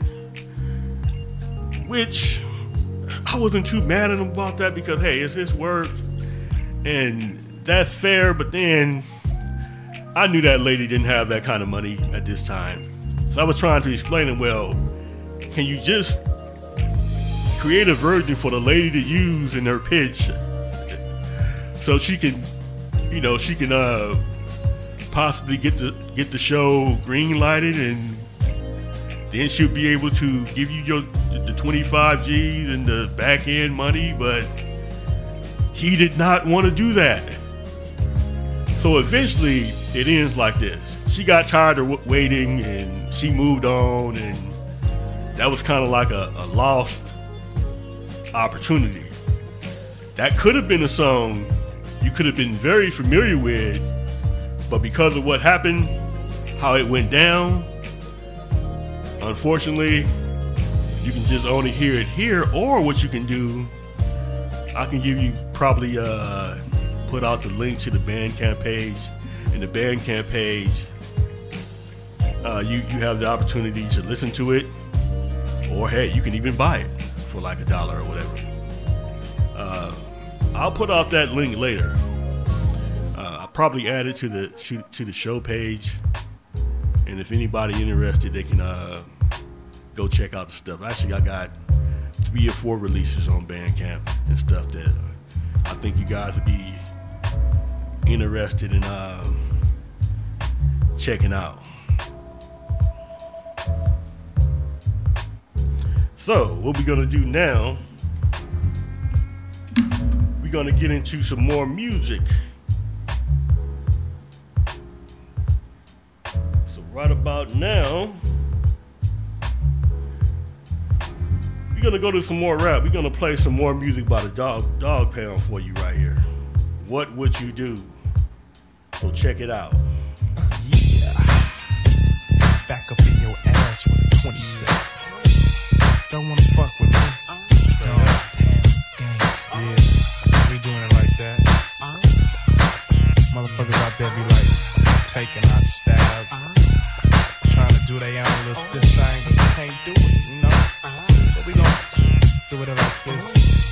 Which I wasn't too mad at him about that because, hey, it's his work and that's fair. But then I knew that lady didn't have that kind of money at this time. So I was trying to explain to him, well, can you just create a version for the lady to use in her pitch so she can, you know, she can uh, possibly get the, get the show green lighted, and then she'll be able to give you your the twenty-five G's and the back end money. But he did not want to do that. So eventually it ends like this. She got tired of w- waiting and she moved on, and that was kind of like a, a lost opportunity. That could have been a song you could have been very familiar with, but because of what happened, how it went down, unfortunately, you can just only hear it here. Or what you can do, I can give you probably uh, put out the link to the Bandcamp page. And the Bandcamp page, uh, you, you have the opportunity to listen to it. Or hey, you can even buy it for like a dollar or whatever. Uh, I'll put out that link later. Uh, I'll probably add it to the to the show page. And if anybody interested, they can uh, go check out the stuff. Actually, I got three or four releases on Bandcamp and stuff that I think you guys would be interested in uh, checking out. So, what we're going to do now, we're going to get into some more music. Right about now, we're gonna go to some more rap. We're gonna play some more music by the Dog Dog Pound for you right here. What would you do? So check it out. Yeah, back up in your ass with a twenty-seven. Don't wanna fuck with me. Dog Pound, yeah, we doing it like that. Motherfuckers out there be like taking our stab. Trying to do their own little this thing, but they can't do it, you know? So we gon' do it like this.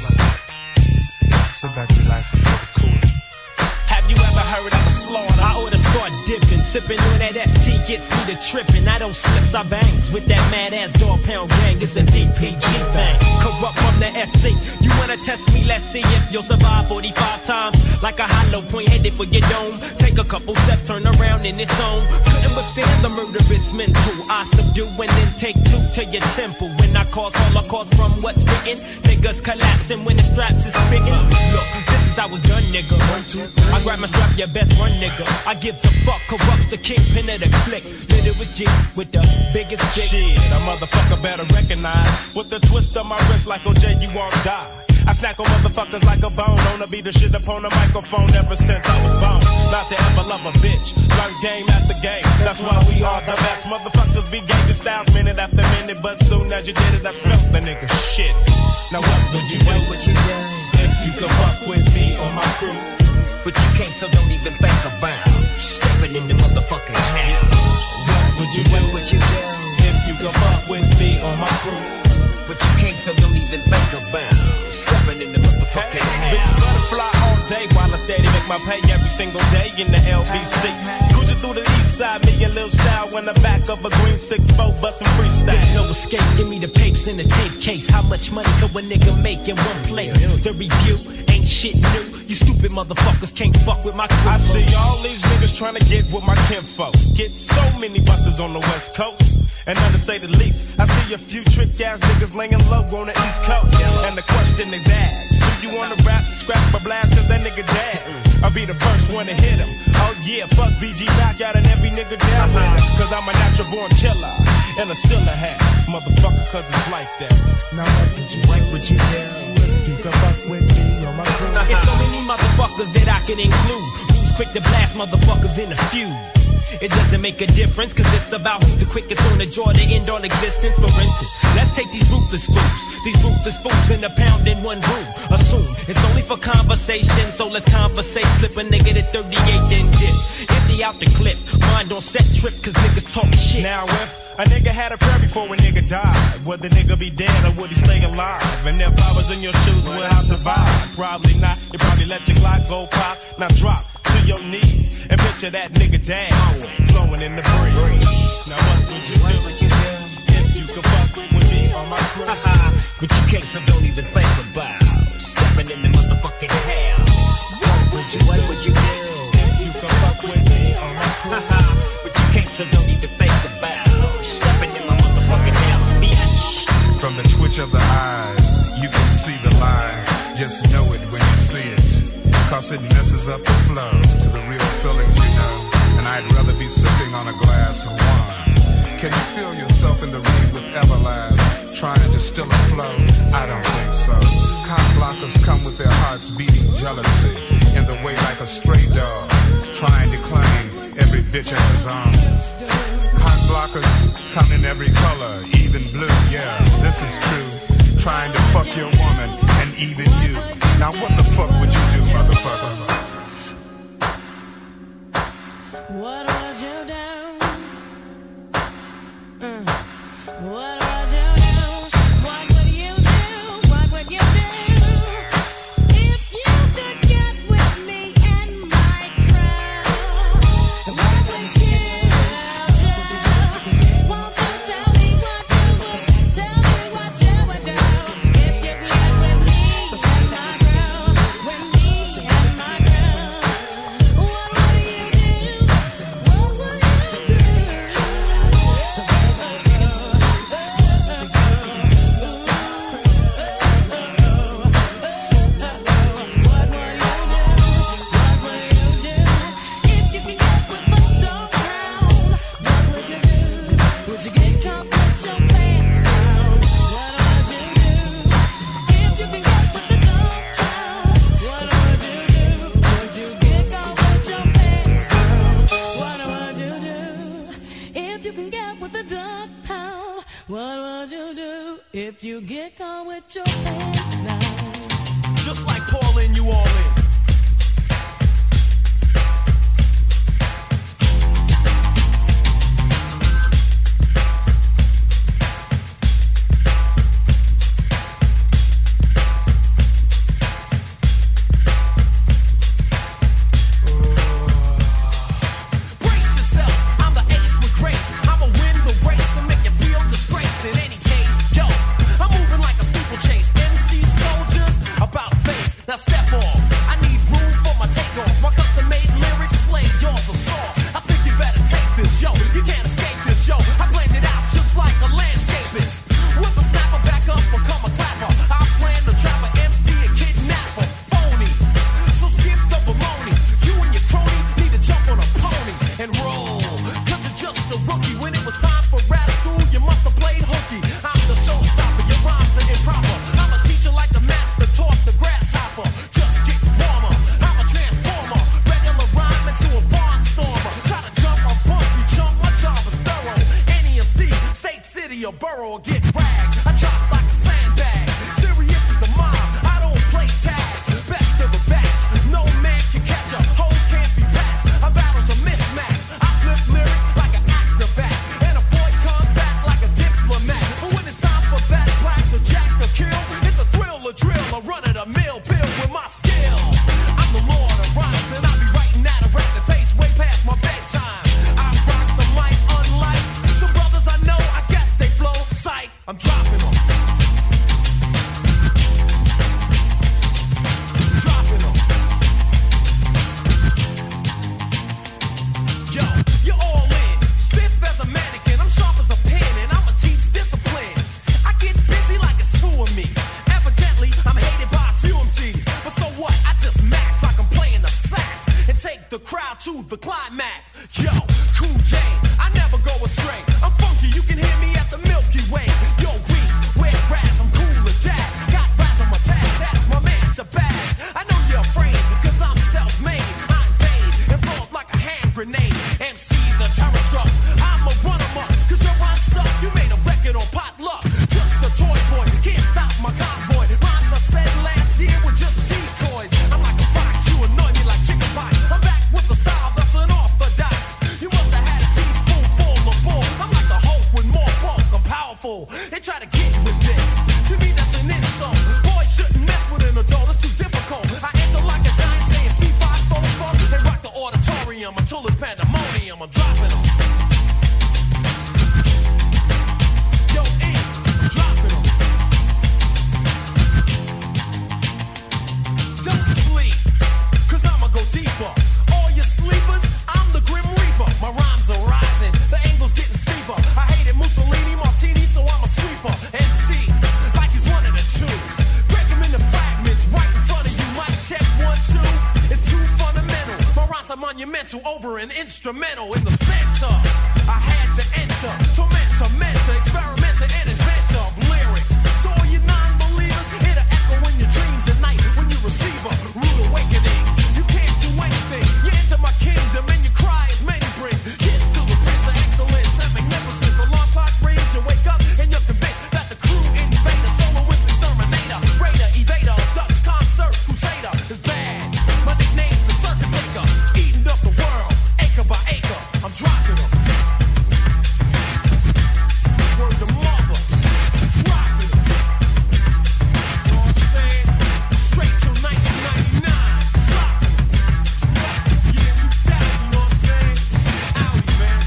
Sipping on that S T gets me to tripping. I don't slips, I bangs with that mad ass dog pound gang. It's a D P G thing. Corrupt from the S C. You wanna test me? Let's see if you'll survive forty-five times. Like a hollow point headed for your dome. Take a couple steps, turn around in its own. Couldn't withstand the murderous mental. I subdue and then take two to your temple. When I cause holocaust from what's written, niggas collapsing when the straps is spitting. Look, this is how it's done, nigga. One, two, three. I grab my strap, your best run, nigga. I give a fuck, corrupts the kingpin of the click. Then it was G with the biggest dick. Shit, a motherfucker better recognize. With the twist of my wrist like O J, you won't die. I snack on motherfuckers like a bone. Wanna be the shit upon the microphone ever since I was born. Not to ever love a bitch. Learn game after game. That's why we are the best. Motherfuckers be gangster styles minute after minute. But soon as you did it, I smelt the nigga shit. Now what would you do? What you do? If you could fuck with me or my crew? But you can't, so don't even think about stepping in the motherfucking house. What would you do? What you do? If you could fuck with me or my crew? But you can't, so don't even think about stepping in the motherfucking house. Bitch, let it fly all day while I steady make my pay every single day in the L B C. Cruising through the east side, me and Lil Style in the back of a green six four bustin' freestyle. There's no escape, give me the papes in the tape case. How much money could a nigga make in one place? The review ain't shit new. You stupid motherfuckers can't fuck with my crew. I see all these niggas trying to get with my kinfolk. Get so many busters on the west coast. And not to say the least, I see a few trick ass niggas laying low on the east coast. And the question is asked, do you wanna rap, scrap or blast, cause that nigga jazz? I'll be the first one to hit him. Oh yeah, fuck B G knockout and every nigga down with him. Cause I'm a natural born killer, and I still a hat, motherfucker, cause it's like that. Now what would you, what would you do? You can fuck with me on my crew. It's so many motherfuckers that I can include. Who's quick to blast motherfuckers in a feud? It doesn't make a difference, cause it's about who's the quickest on the jaw to end all existence. For instance, let's take these ruthless fools. These ruthless fools in a pound in one room. Assume it's only for conversation, so let's conversate. Slip a nigga to thirty-eight, then dip. Empty out the clip, mind on set trip, cause niggas talk shit. Now if a nigga had a prayer before a nigga died, would the nigga be dead or would he stay alive? And if I was in your shoes, would I survive? Probably not, you probably let your Glock go pop. Now drop to your knees and picture that nigga down, flowing in the breeze. Now what would you do if you could fuck with me on my crew? But you can't, so don't even think about stepping in the motherfucking house. What would you, what would you do if you could fuck with me on my crew? But you can't, so don't even think about stepping in my motherfucking house, bitch. From the twitch of the eyes, you can see the line. Just know it when you see it. Cause it messes up the flow to the real feelings, you know. And I'd rather be sipping on a glass of wine. Can you feel yourself in the ring with Everlast, trying to still a flow? I don't think so. Cock blockers come with their hearts beating jealousy in the way like a stray dog, trying to claim every bitch as his own. Cock blockers come in every color, even blue, yeah, this is true. Trying to fuck your woman and even you. Now what the fuck would you do, motherfucker? What would you do? Mm. What would you do? What would you do? What would you do? If you could get with me and my crew, what would you do? Won't you tell me what you would, tell me what you would do? If you get with me and my crew, with me and my crew, what would you do? What would you if you get caught with your pants down? Just like Paul and you all in. Brace yourself, the climax. Yo, Cool J, I never go astray. I'm funky, you can hear me at the Milky Way. Yo, we wear brass, I'm cool as jazz. Got brass on my tag, that's my man Shabazz. I know you're afraid, cause I'm self-made. I invade and blow up like a hand grenade. M C's a terror stroke, I'ma run 'em up. Cause your rhymes suck, you made a record on potluck. Just a toy boy, can't stop my convoy. Rhymes I said last year were just decoys. I'm like a fox, you annoy me like chicken pie. I'm back with the style that's unorthodox. You must have had a teaspoonful of bull. I'm like the Hulk with more bulk, I'm powerful. They try to get with this, to me that's an insult. Boys shouldn't mess with an adult, it's too difficult. I enter like a giant saying fee, five, four, four. They rock the auditorium until it's pandemonium. I'm dropping them. Yo, E, I'm dropping them. Don't sleep, cause I'ma go deeper. All you sleepers, I'm the Grim Reaper. My rhymes are rising, the angle's getting steeper. I hated Mussolini, Martini, so I'm a sweeper. M C, like he's one of the two. Break them into fragments right in front of you. Mic check one, two. It's too fundamental. My rhymes are monumental over an instrumental in the center. I had to enter, tormentor, mentor, experimenter, and inventor of lyrics. So all you non-believers, hear the echo in your dreams at night when you receive a rude awakening. You can't do anything. You enter my kingdom and you cry as many bring. Gets to the prince of excellence and magnificence. Alarm clock rings, you wake up and you're convinced that the crew invader, soloist exterminator, raider, evader, Dutch concert crusader is bad. My nickname's the circuit breaker, eating up the world, acre by acre. I'm dropping them. Word to mother, dropping them. You know what I'm saying? Straight till nineteen ninety-nine, dropping them. Year two thousand, you know what I'm saying? Audi, man.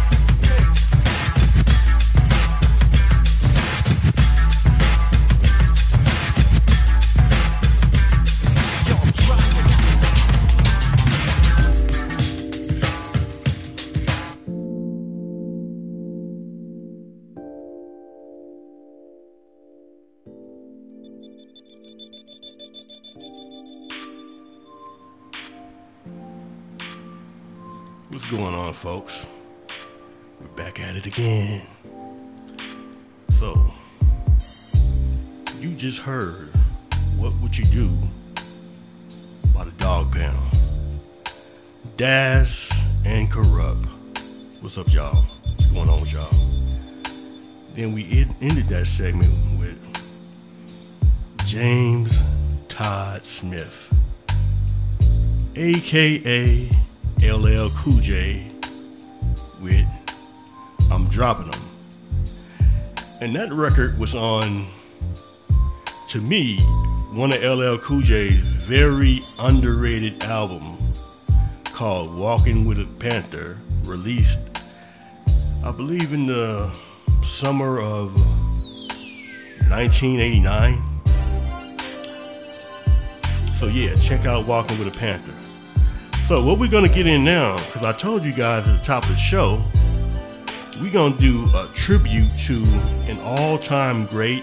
Yo, I'm dropping them. What's going on, folks? We're back at it again. So, you just heard What Would You Do by the Dog Pound. Daz and Corrupt. What's up, y'all? What's going on with y'all? Then we en- ended that segment with James Todd Smith, A K A L L Cool J, with I'm Dropping Them. And that record was on, to me, one of L L Cool J's very underrated album called Walking with a Panther, released, I believe, in the summer of nineteen eighty-nine. So yeah, check out Walking with a Panther. So what we're gonna get in now, because I told you guys at the top of the show, we're gonna do a tribute to an all-time great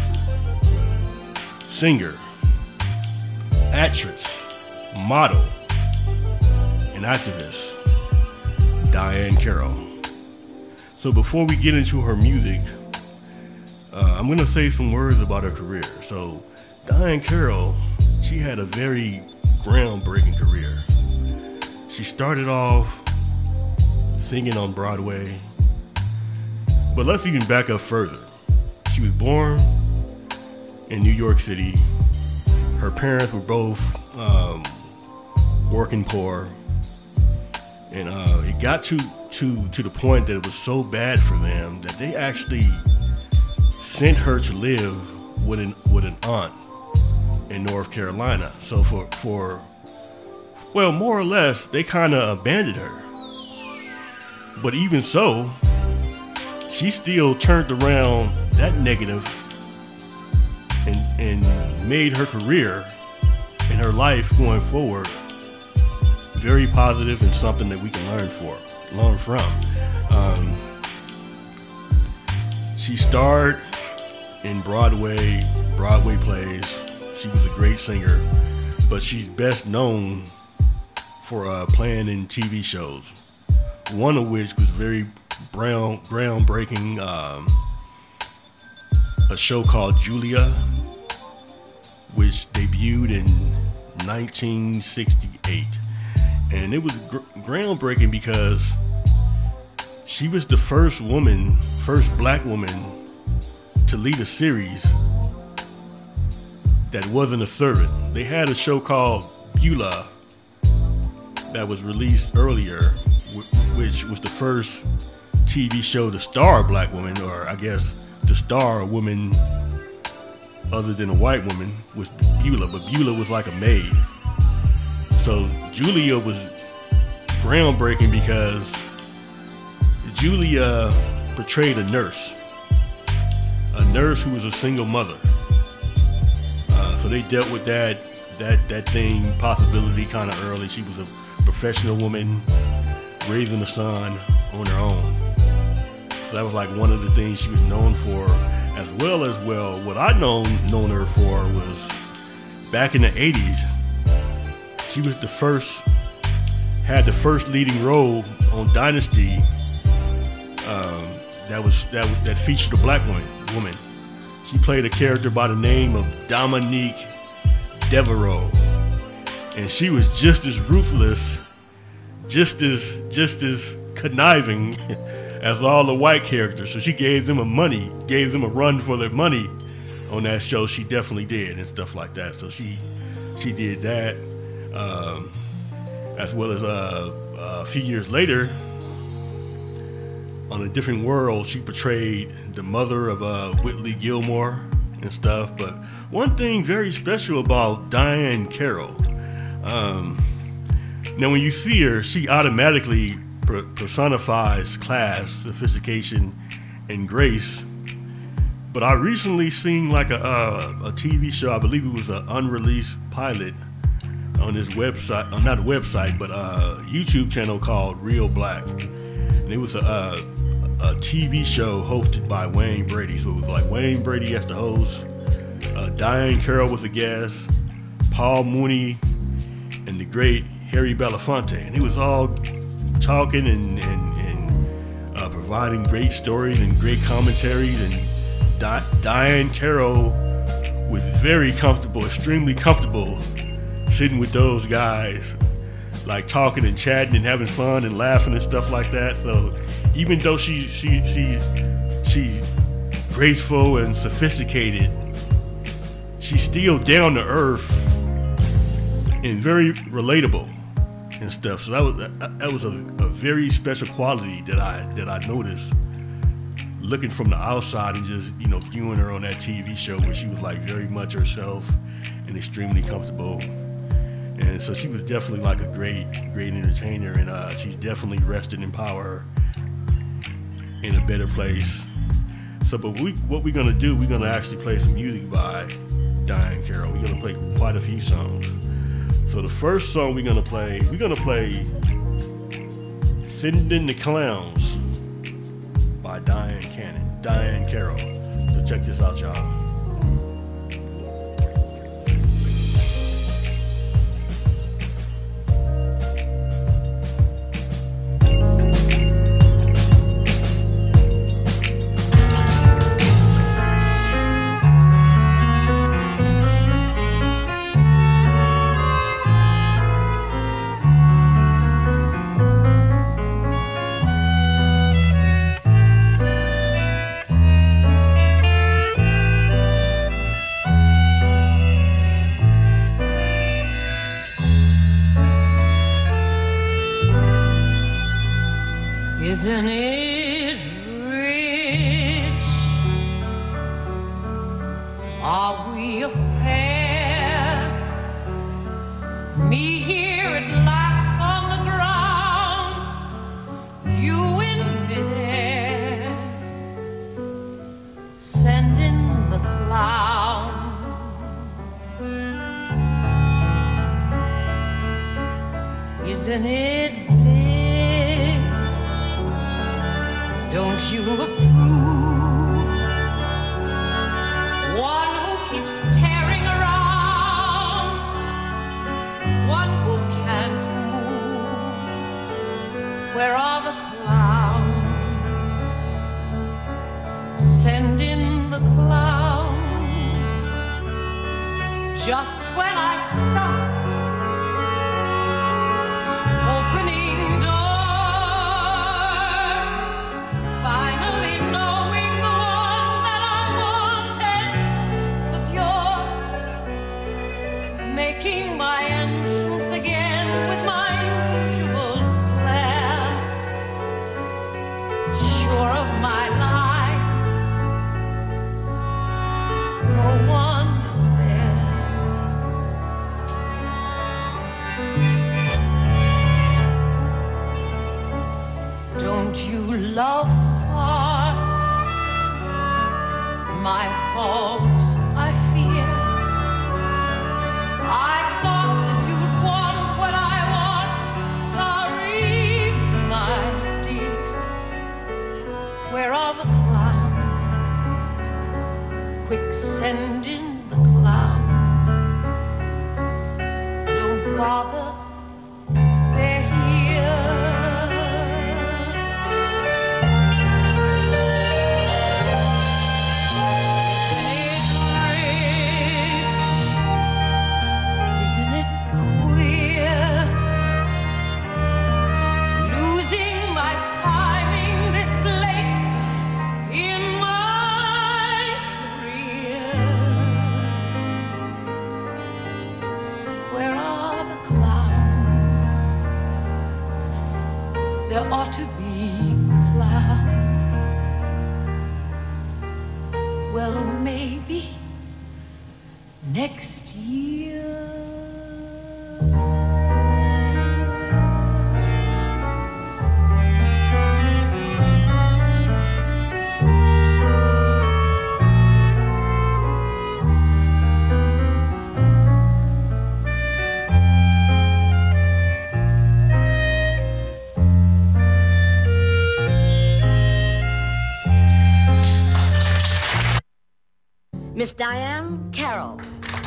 singer, actress, model, and activist, Diahann Carroll. So before we get into her music, uh, I'm gonna say some words about her career. So Diahann Carroll, she had a very groundbreaking career. She started off singing on Broadway, but let's even back up further. She was born in New York City. Her parents were both um, working poor, and uh, it got to, to, to the point that it was so bad for them that they actually sent her to live with an, with an aunt in North Carolina. So for, for well, more or less, they kind of abandoned her. But even so, she still turned around that negative and, and made her career and her life going forward very positive and something that we can learn for, learn from. Um, she starred in Broadway, Broadway plays. She was a great singer, but she's best known for uh, playing in T V shows. One of which was very brown, groundbreaking. Um, a show called Julia, which debuted in nineteen sixty-eight. And it was gr- groundbreaking because she was the first woman, first black woman to lead a series that wasn't a servant. They had a show called Beulah that was released earlier, w- which was the first T V show to star a black woman, or I guess to star a woman other than a white woman, was Beulah. But Beulah was like a maid. So Julia was groundbreaking because Julia portrayed a nurse, a nurse who was a single mother. Uh, so they dealt with that that that thing possibility kind of early. She was a professional woman raising a son on her own. So that was like one of the things she was known for, as well as well. What I known known her for was back in the eighties. She was the first, had the first leading role on Dynasty um, that was that that featured a black woman. Woman. She played a character by the name of Dominique Devereaux, and she was just as ruthless, just as just as conniving as all the white characters. So she gave them a money, gave them a run for their money on that show. She definitely did, and stuff like that. So she she did that, um, as well as uh, a few years later, on A Different World, she portrayed the mother of uh, Whitley Gilmore and stuff. But one thing very special about Diahann Carroll, um, now when you see her, she automatically personifies class, sophistication, and grace. But I recently seen like a uh, a T V show, I believe it was an unreleased pilot on this website, uh, not a website, but a YouTube channel called Real Black. And it was a, a, a T V show hosted by Wayne Brady. So it was like Wayne Brady as the host, uh, Diahann Carroll was a guest, Paul Mooney, and the great Harry Belafonte. And it was all talking and, and, and uh, providing great stories and great commentaries. And Di- Diahann Carroll was very comfortable, extremely comfortable sitting with those guys, like talking and chatting and having fun and laughing and stuff like that. So even though she she she she's graceful and sophisticated, she's still down to earth and very relatable and stuff. So that was that, that was a, a very special quality that I that I noticed looking from the outside and just, you know, viewing her on that T V show where she was like very much herself and extremely comfortable. And so she was definitely like a great, great entertainer, and uh, she's definitely rested in power in a better place. So, but we, what we're gonna do, we're gonna actually play some music by Diahann Carroll. We're gonna play quite a few songs. So the first song we're gonna play, we're gonna play "Sending the Clowns" by Diahann Cannon, Diahann Carroll. So check this out, y'all. Isn't it rich? Are we a pair? Me here at last on the ground, you in midair, sending the clown. Isn't it? Don't you approve? One who keeps tearing around, one who can't move. Just when I stopped opening doors, finally knowing the one that I wanted was yours, making my entrance again with my usual flair, sure of my life, no one is there. Don't you love farce? My fault, I fear. I thought that you'd want what I want. Sorry, my dear. Where are the clowns? Quick, send in the clowns. Don't bother, they're here. Isn't it queer? Losing my timing this late in my career. Where are the clowns? There ought to be clowns. Well, maybe next year. Miss Diane Carroll.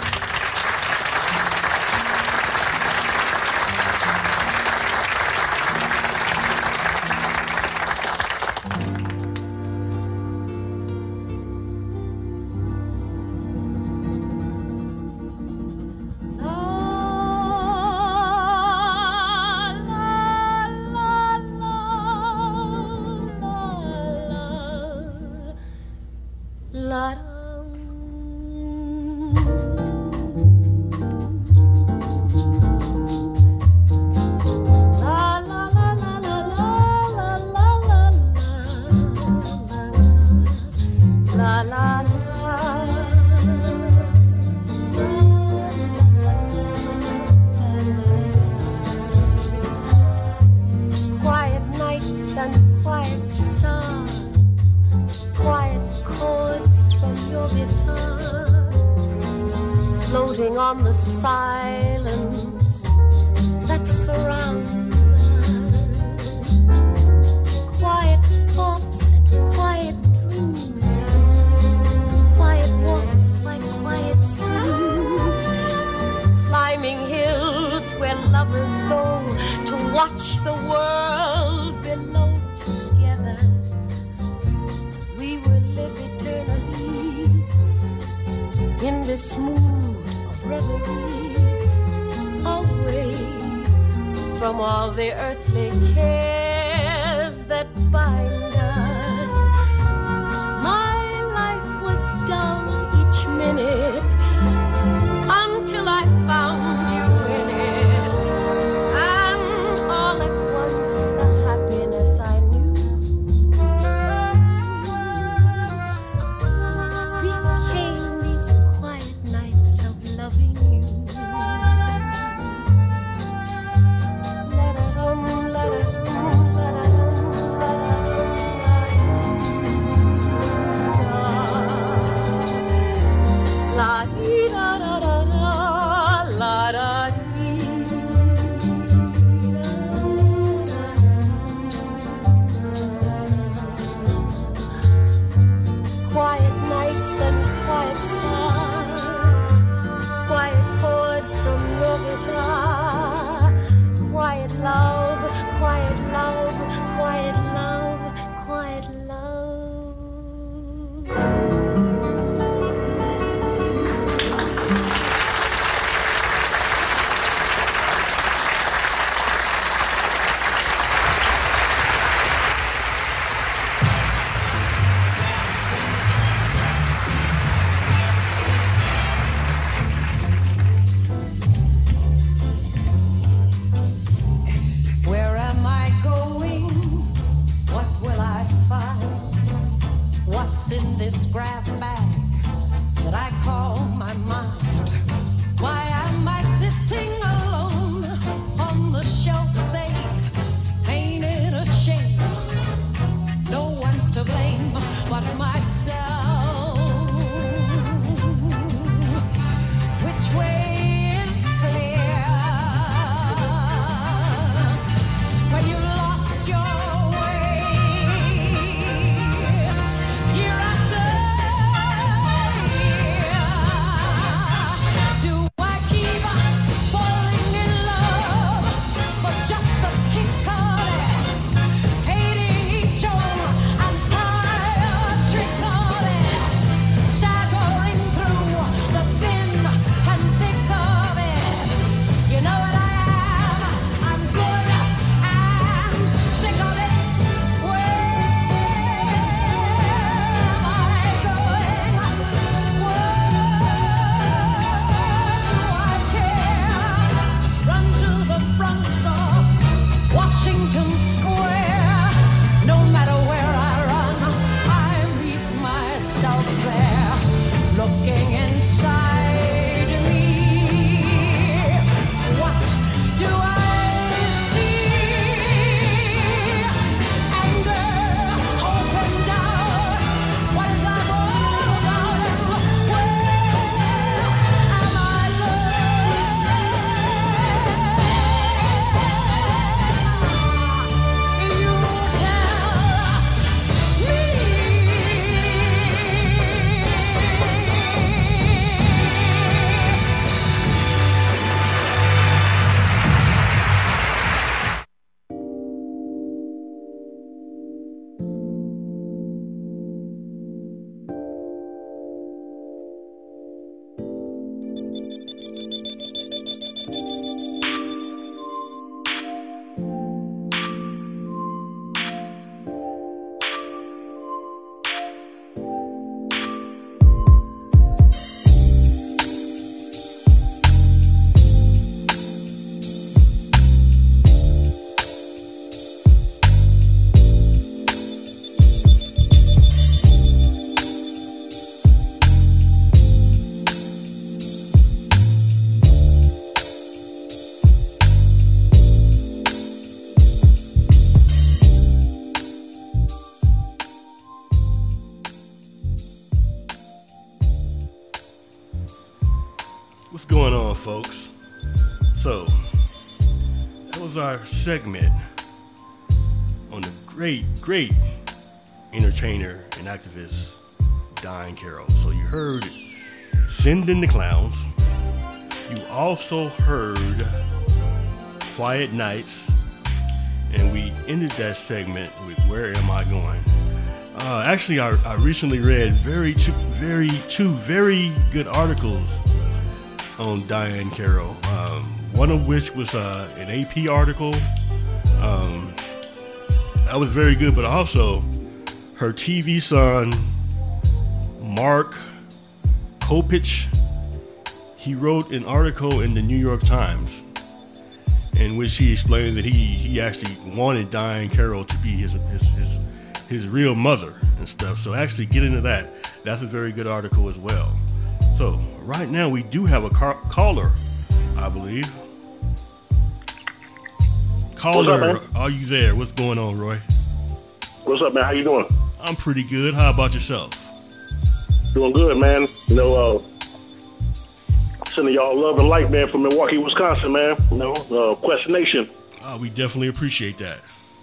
La la la quiet nights and quiet stars, quiet chords from your guitar, floating on the silence that surrounds us, quiet thoughts and quiet dreams, quiet walks by quiet streams, climbing hills where lovers go to watch the world below together. We will live eternally in this mood of reverie, away from all the earthly cares that bind us. My life was dull each minute until I found you in it, and all at once the happiness I knew became these quiet nights of loving you. La-da-dum, la-da-dum, la-da-dum, la-da-dum, la-dee-da-da-da-da, la-da-dee. Quiet nights and quiet stars, quiet chords from your guitar, quiet love, quiet love, quiet love, quiet love. What's going on, folks? So, that was our segment on the great, great entertainer and activist, Diahann Carroll. So you heard Sending the Clowns. You also heard Quiet Nights. And we ended that segment with Where Am I Going? Uh, actually, I, I recently read very two, very two very good articles on Diahann Carroll. Um, one of which was uh, an A P article. Um, that was very good, but also her T V son, Mark Kopich, he wrote an article in the New York Times in which he explained that he, he actually wanted Diahann Carroll to be his, his his his real mother and stuff. So actually get into that. That's a very good article as well. So right now we do have a car- caller, I believe. Caller, up, are you there? What's going on, Roy? What's up, man? How you doing? I'm pretty good. How about yourself? Doing good, man. You know, uh, sending y'all love and light, man, from Milwaukee, Wisconsin, man. You know, uh, Quest Nation. Uh, we definitely appreciate that.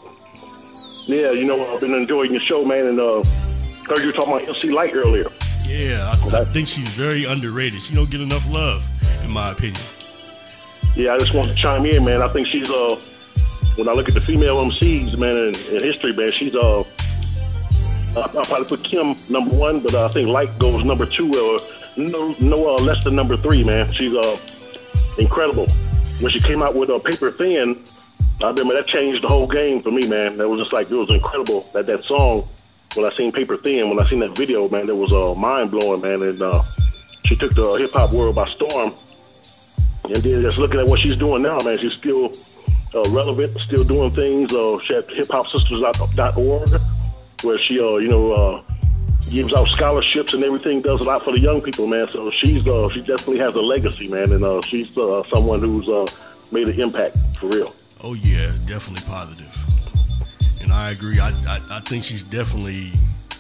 Yeah, you know, I've been enjoying your show, man, and uh, heard you were talking about M C Light earlier. Yeah, I, I think she's very underrated. She don't get enough love, in my opinion. Yeah, I just want to chime in, man. I think she's, uh, when I look at the female M Cs, man, in, in history, man, she's, uh, I'll probably put Kim number one, but uh, I think Light goes number two, or no, no uh, less than number three, man. She's uh, incredible. When she came out with uh, Paper Thin, I remember that changed the whole game for me, man. That was just like, it was incredible. That that song, when I seen Paper Thin, when I seen that video, man, that was uh, mind-blowing, man. And uh, she took the hip-hop world by storm. And then just looking at what she's doing now, man, she's still uh, relevant, still doing things. Uh, she had hip hop sisters dot org, where she, uh, you know, uh, gives out scholarships and everything, does a lot for the young people, man. So she's, uh, she definitely has a legacy, man, and uh, she's uh, someone who's uh, made an impact for real. Oh yeah, definitely positive. And I agree. I, I I think she's definitely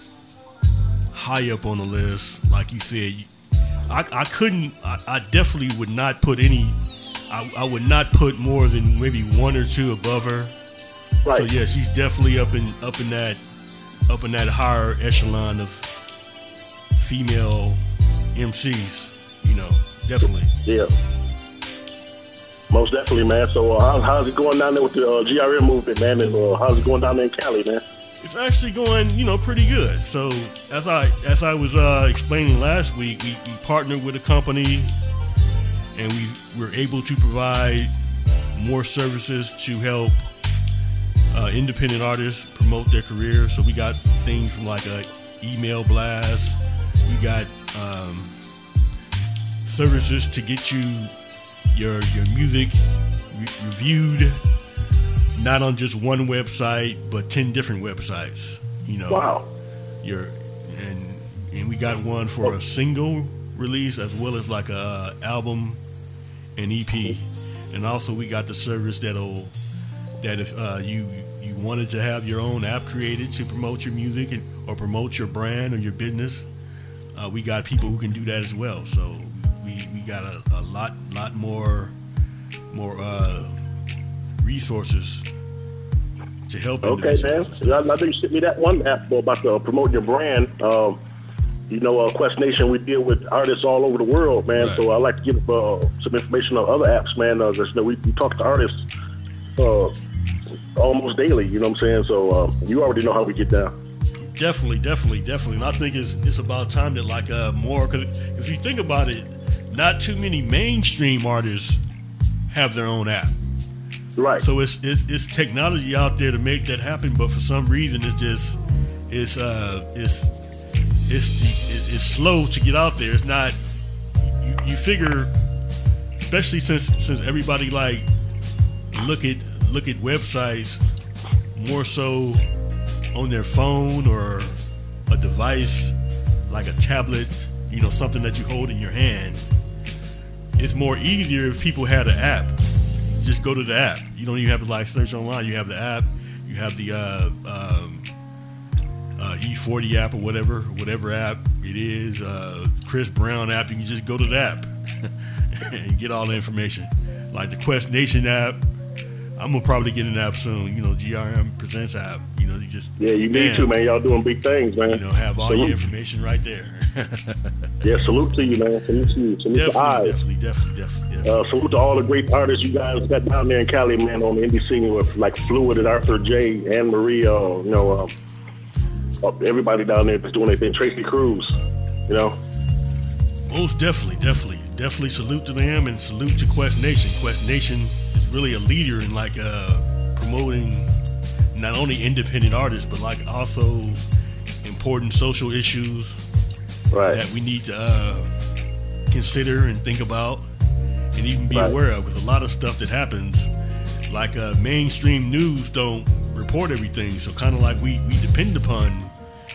high up on the list. Like you said, I I couldn't. I, I definitely would not put any. I, I would not put more than maybe one or two above her. Right. So yeah, she's definitely up in up in that up in that higher echelon of female M Cs. You know, definitely. Yeah. Most definitely, man. So uh, how, how's it going down there with the uh, G R M movement, man? And uh, how's it going down there in Cali, man? It's actually going, you know, pretty good. So as I as I was uh, explaining last week, we, we partnered with a company, and we were able to provide more services to help uh, independent artists promote their careers. So we got things from like a email blast. We got um, services to get you your your music re- reviewed, not on just one website, but ten different websites. You know, wow. Your and and we got one for a single release as well as like a album and E P, and also we got the service that'll that if uh, you you wanted to have your own app created to promote your music and or promote your brand or your business, uh, we got people who can do that as well. So we we got a, a lot lot more more uh, resources to help. Okay, man. I, I think you sent me that one app about to uh, promote your brand. Um, you know, uh, Quest Nation, we deal with artists all over the world, man. Right. So I like to give uh, some information on other apps, man. Uh, just, you know, we, we talk to artists uh, almost daily. You know what I'm saying? So uh, you already know how we get down. Definitely, definitely, definitely. And I think it's it's about time that like uh, more, because if you think about it, not too many mainstream artists have their own app. Right. So it's it's, it's technology out there to make that happen, but for some reason it's just it's uh it's it's the, it's slow to get out there. It's not. You, you figure, especially since since everybody like look at look at websites more so on their phone or a device like a tablet, you know, something that you hold in your hand. It's more easier if people had an app. Just go to the app. You don't even have to like search online. You have the app. You have the uh, um, uh, E forty app or whatever, whatever app it is. Uh, Chris Brown app. You can just go to the app and get all the information. Like the Quest Nation app, I'm gonna probably get an app soon. You know, G R M Presents app. You know, you just yeah, you need to, man. Y'all doing big things, man. You know, have all salute. your information right there. Yeah, salute to you, man. Salute to you. Salute definitely, to eyes. definitely, definitely, definitely. Uh, salute to all the great artists you guys got down there in Cali, man, on the indie scene with like Fluid and Arthur J, Anne Marie, uh, you know, um, uh, everybody down there that's doing their thing. Tracy Cruz, you know. Most definitely, definitely, definitely salute to them and salute to Quest Nation. Quest Nation is really a leader in like uh, promoting not only independent artists but like also important social issues right. that we need to uh, consider and think about and even be right. aware of. With a lot of stuff that happens, like uh, mainstream news don't report everything, so kind of like we, we depend upon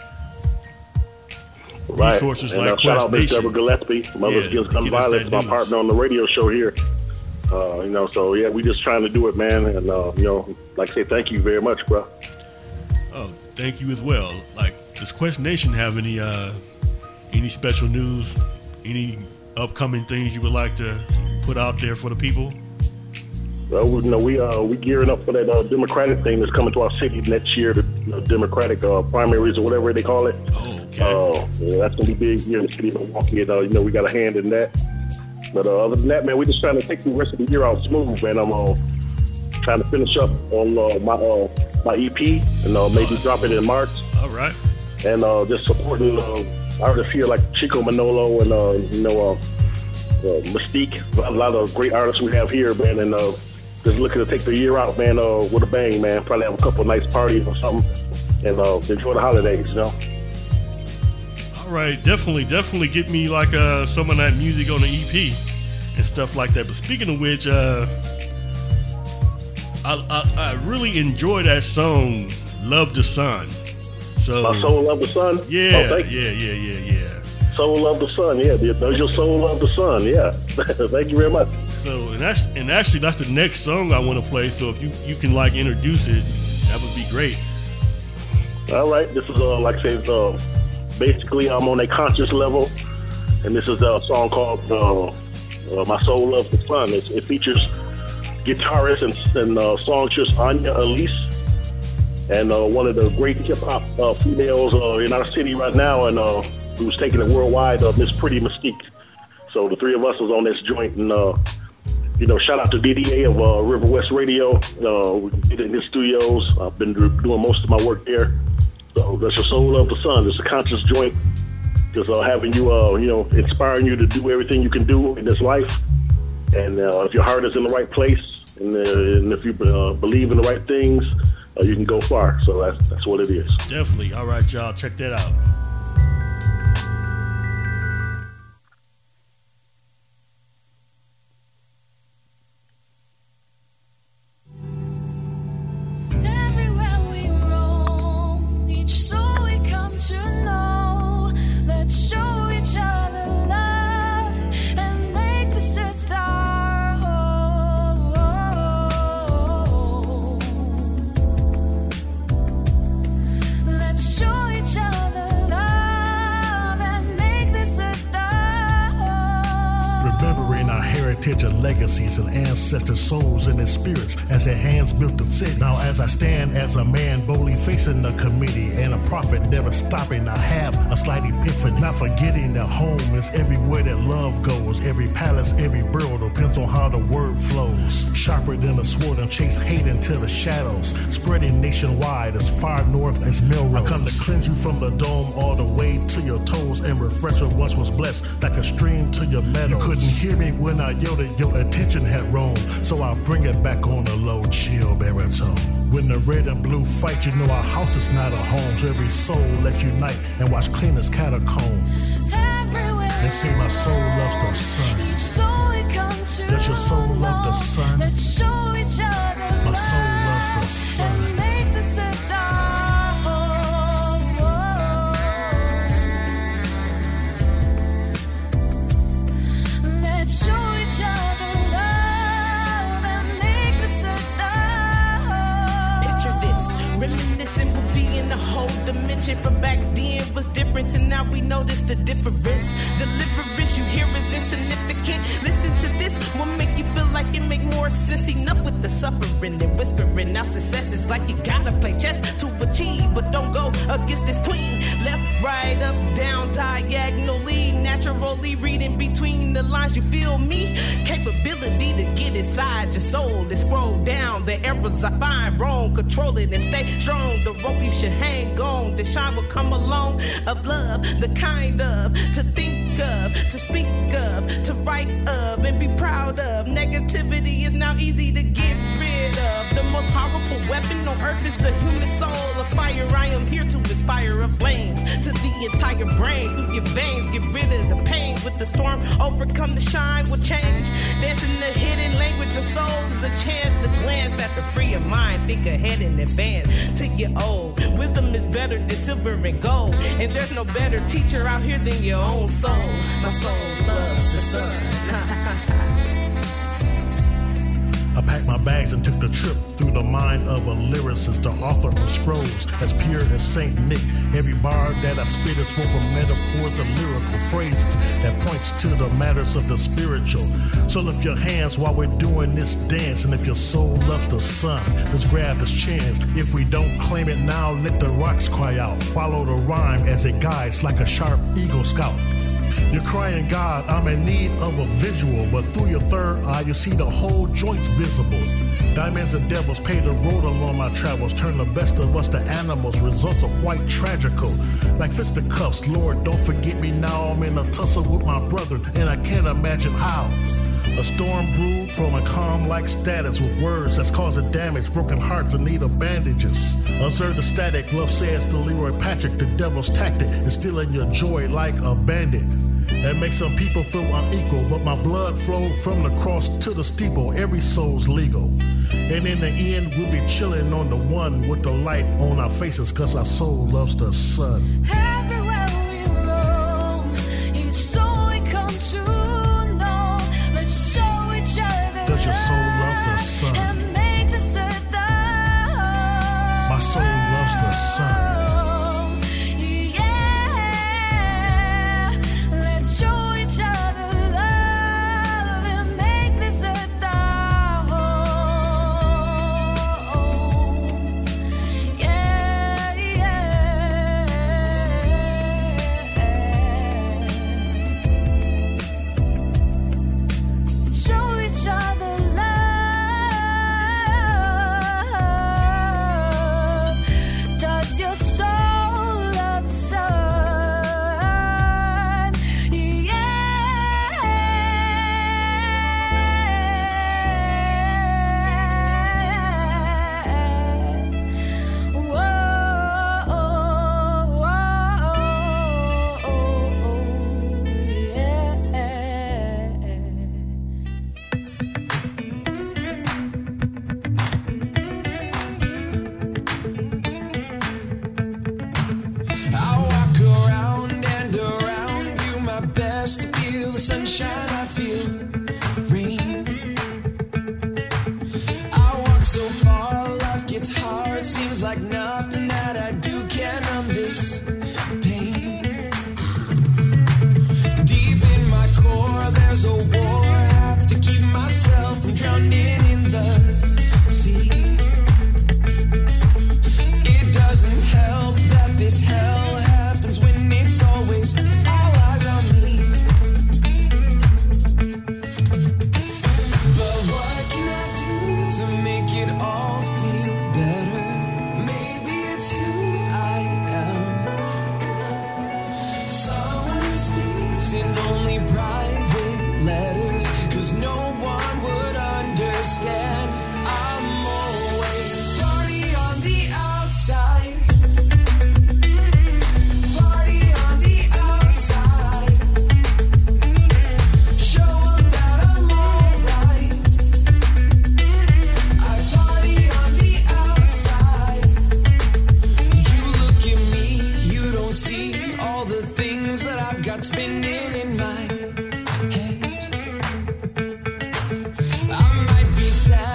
right. resources and, like uh, Quest shout out Miss Nation. Deborah Gillespie, Mothers Yeah, Against to Gun get us Violence, that my news. partner on the radio show here. Uh, you know, so yeah, we just trying to do it, man. And uh, you know, like I say, thank you very much, bro. Oh, thank you as well. Like, does Quest Nation have any uh, any special news, any upcoming things you would like to put out there for the people? Well, we, you know, we uh, we gearing up for that uh, Democratic thing that's coming to our city next year, the you know, Democratic uh, primaries or whatever they call it. Oh, okay. Uh, yeah, that's gonna be big here in the city of Milwaukee. And, uh, you know, we got a hand in that. But uh, other than that, man, we're just trying to take the rest of the year out smooth, man. I'm uh, trying to finish up on uh, my uh, my E P and uh, maybe drop it in March. All right. And uh, just supporting uh, artists here like Chico Manolo and uh, you know uh, uh, Mystique. A lot of great artists we have here, man. And uh, just looking to take the year out, man, uh, with a bang, man. Probably have a couple of nice parties or something, and uh, enjoy the holidays, you know. All right, definitely, definitely get me like uh, some of that music on the E P and stuff like that. But speaking of which, uh, I, I I really enjoy that song, "Love the Sun." So My Soul Love the Sun? Yeah, Oh, thank you. yeah, yeah, yeah, yeah. Soul Love the Sun, yeah. Does your soul love the sun? Yeah. Thank you very much. So and that's and actually that's the next song I want to play. So if you you can like introduce it, that would be great. All right, this is uh, like I said, uh, basically I'm on a conscious level, and this is a song called uh, uh, "My Soul Loves the Sun." It, it features guitarist and, and uh, songstress Anya Elise, and uh, one of the great hip hop uh, females uh, in our city right now, and uh, who's taking it worldwide, uh, Miss Pretty Mystique. So the three of us was on this joint, and uh, you know, shout out to D D A of uh, River West Radio. Uh, we did it in his studios. I've been doing most of my work there. So that's your Soul of the Sun. It's a conscious joint, just uh, having you, uh, you know, inspiring you to do everything you can do in this life. And uh, if your heart is in the right place, and, uh, and if you uh, believe in the right things, uh, you can go far. So that's that's what it is. Definitely. All right, y'all, check that out. Everywhere we roam, each soul we come to know. Let's show each other love and make this earth our home. Let's show each other love and make this earth our home. Remembering our heritage and legacies and ancestor souls and their spirits as their hands built the city. Now as I stand as a man boldly facing the committee and a prophet never stopping, I have a slight epiphany. Not forgetting that home is everywhere that love goes. Every palace, every borough depends on how the word flows. Sharper than a sword and chase hate into the shadows. Spreading nationwide as far north as Melrose. I come to cleanse you from the dome all the way to your toes and refresh what once was blessed like a stream to your meadows. You couldn't hear me when I yelled it, your attention had roamed. So I'll bring it back on a low, chill baritone. When the red and blue fight, you know our house is not a home. So every soul let's unite and watch clean as catacomb. They say my soul loves the sun. Does your soul love the sun? Let's show each other My soul loves the sun. and make this earth our home. Let's show each other love and make this earth our home. Picture this, reminiscing will be in the whole dimension. From back then was different, and now we notice the difference. Deliverance you hear is insignificant. narcissist. Enough with the suffering and whispering. Now success is like you gotta play chess to achieve, but don't go against this queen. Left, right, up, down, diagonally, naturally reading between the lines. You feel me? Capability to get inside your soul and scroll down the errors I find wrong. Control it and stay strong. The rope you should hang on. The shine will come along. Of love, the kind of to think of, to speak of, to write of, and be proud of. Negativity is now easy to get rid of. The most powerful weapon on earth is a human soul. A fire, I am here to inspire a flames to the entire brain. Through your veins, get rid of the pain. With the storm, overcome the shine will change. Dancing the hidden language of soul is a chance to glance at the free of mind. Think ahead in advance to your old. Wisdom is better than silver and gold. And there's no better teacher out here than your own soul. My soul loves the sun. I packed my bags and took the trip through the mind of a lyricist, the author of scrolls as pure as Saint Nick. Every bar that I spit is full of metaphors and lyrical phrases that points to the matters of the spiritual. So lift your hands while we're doing this dance, and if your soul loves the sun, let's grab this chance. If we don't claim it now, let the rocks cry out. Follow the rhyme as it guides like a sharp Eagle Scout. You're crying, God, I'm in need of a visual, but through your third eye, you see the whole joints visible. Diamonds and devils pay the road along my travels, turn the best of us to animals, results are quite tragical. Like fisticuffs, Lord, don't forget me now, I'm in a tussle with my brother, and I can't imagine how. A storm brewed from a calm-like status with words that's causing damage, broken hearts in need of bandages. Observe the static, love says to Leroy Patrick, the devil's tactic is stealing your joy like a bandit. That makes some people feel unequal, but my blood flowed from the cross to the steeple. Every soul's legal. And in the end, we'll be chilling on the one with the light on our faces, cause our soul loves the sun. Everywhere we roam, each soul we come to know. Let's show each other Does your soul love the sun? and make this earth the My soul loves the sun. Show each other love and make this earth our home. Yeah, yeah. Show each other love. Does your soul love the sun? Sunshine, I feel rain. I walk so far, life gets hard. Seems like nothing that I do can numb this pain. Deep in my core, there's a war. Have to keep myself from drowning in the sea. It doesn't help that this hell happens when it's always all eyes on me. To make it all feel better. Maybe it's who I am. Someone who speaks in only private letters, cause no one would understand. I'm always party on the outside. Party on the outside. Show them that I'm alright. See all the things that I've got spinning in my head. I might be sad.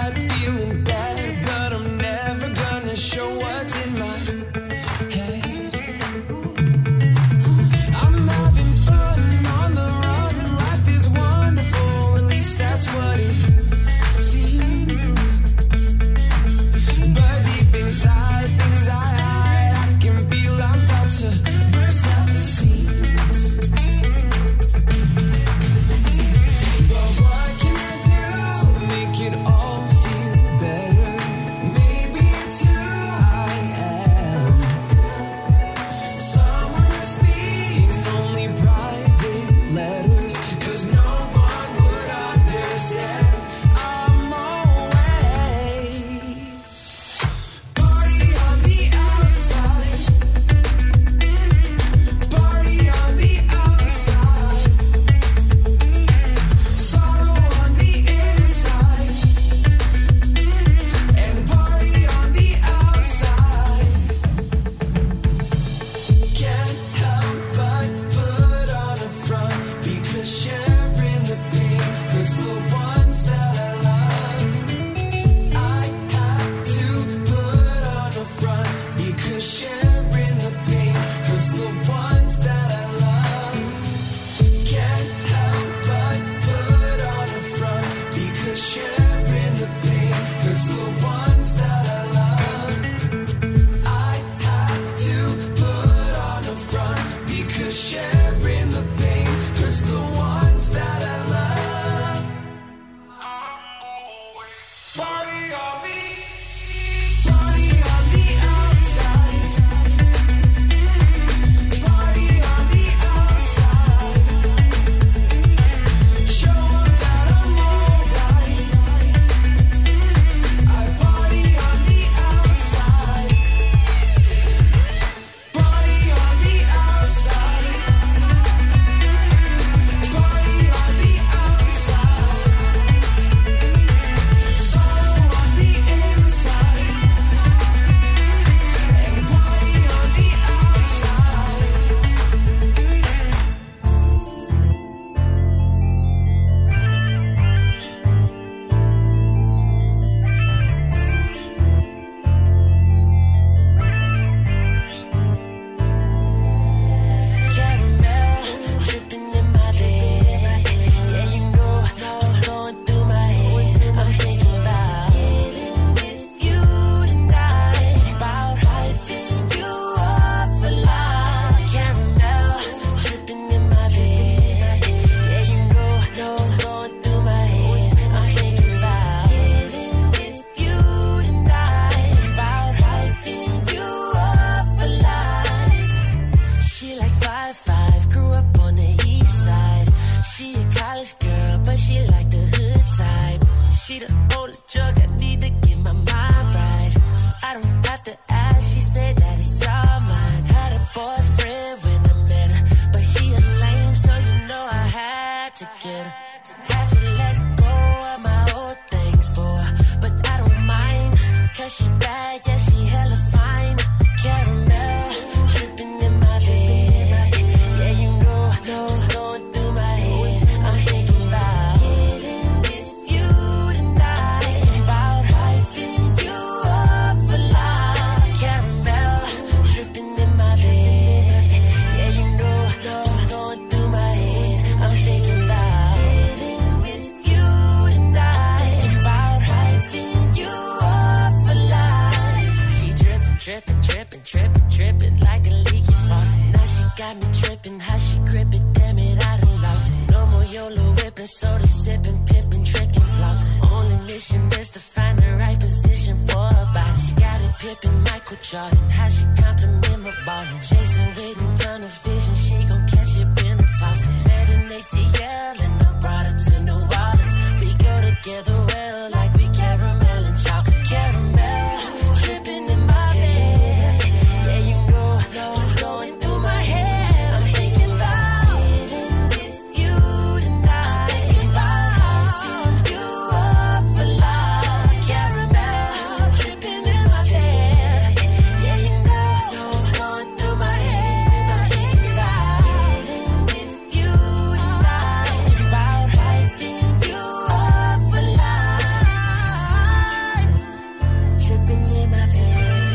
she like the hood type. She the only drug I need to get my mind right. I don't have to ask, she said that it's all mine. Had a boyfriend when I met her, but he a lame, so you know I had to get her. Had to let go of my old things for her, but I don't mind, cause she bad, yeah, she hella fine. Caramel, dripping in my bed. Yeah, you know what's going through my head. I'm thinking about getting with you tonight. Thinking about hyping you up for life. Caramel, dripping in my bed. Yeah, you know what's going through my head. I'm thinking about getting with you tonight. Thinking about hyping you up for life. She dripping, dripping, dripping, dripping, dripping like a leaky faucet. Now she got me tripping, how she grip it, damn it, I done lost it. No more YOLO whipping, soda sipping, pimping, tricking, flossing. Only mission is to find the right position for her body. Scottie Pippen, Michael Jordan, how she compliment my ballin'. Jason Witten, tunnel vision, she gon' catch it when I toss it. Met in A T L and I brought her to New Orleans. We go together well like we caramel and chocolate. Caramel, dripping in my bed. Yeah, you know what's going through my head. I'm thinking about getting with you tonight. Thinking about you up for life. Caramel, dripping in my bed. Yeah, you know what's going through my head. I'm thinking about getting with you tonight. Thinking about hyping you up for life. Dripping in my bed.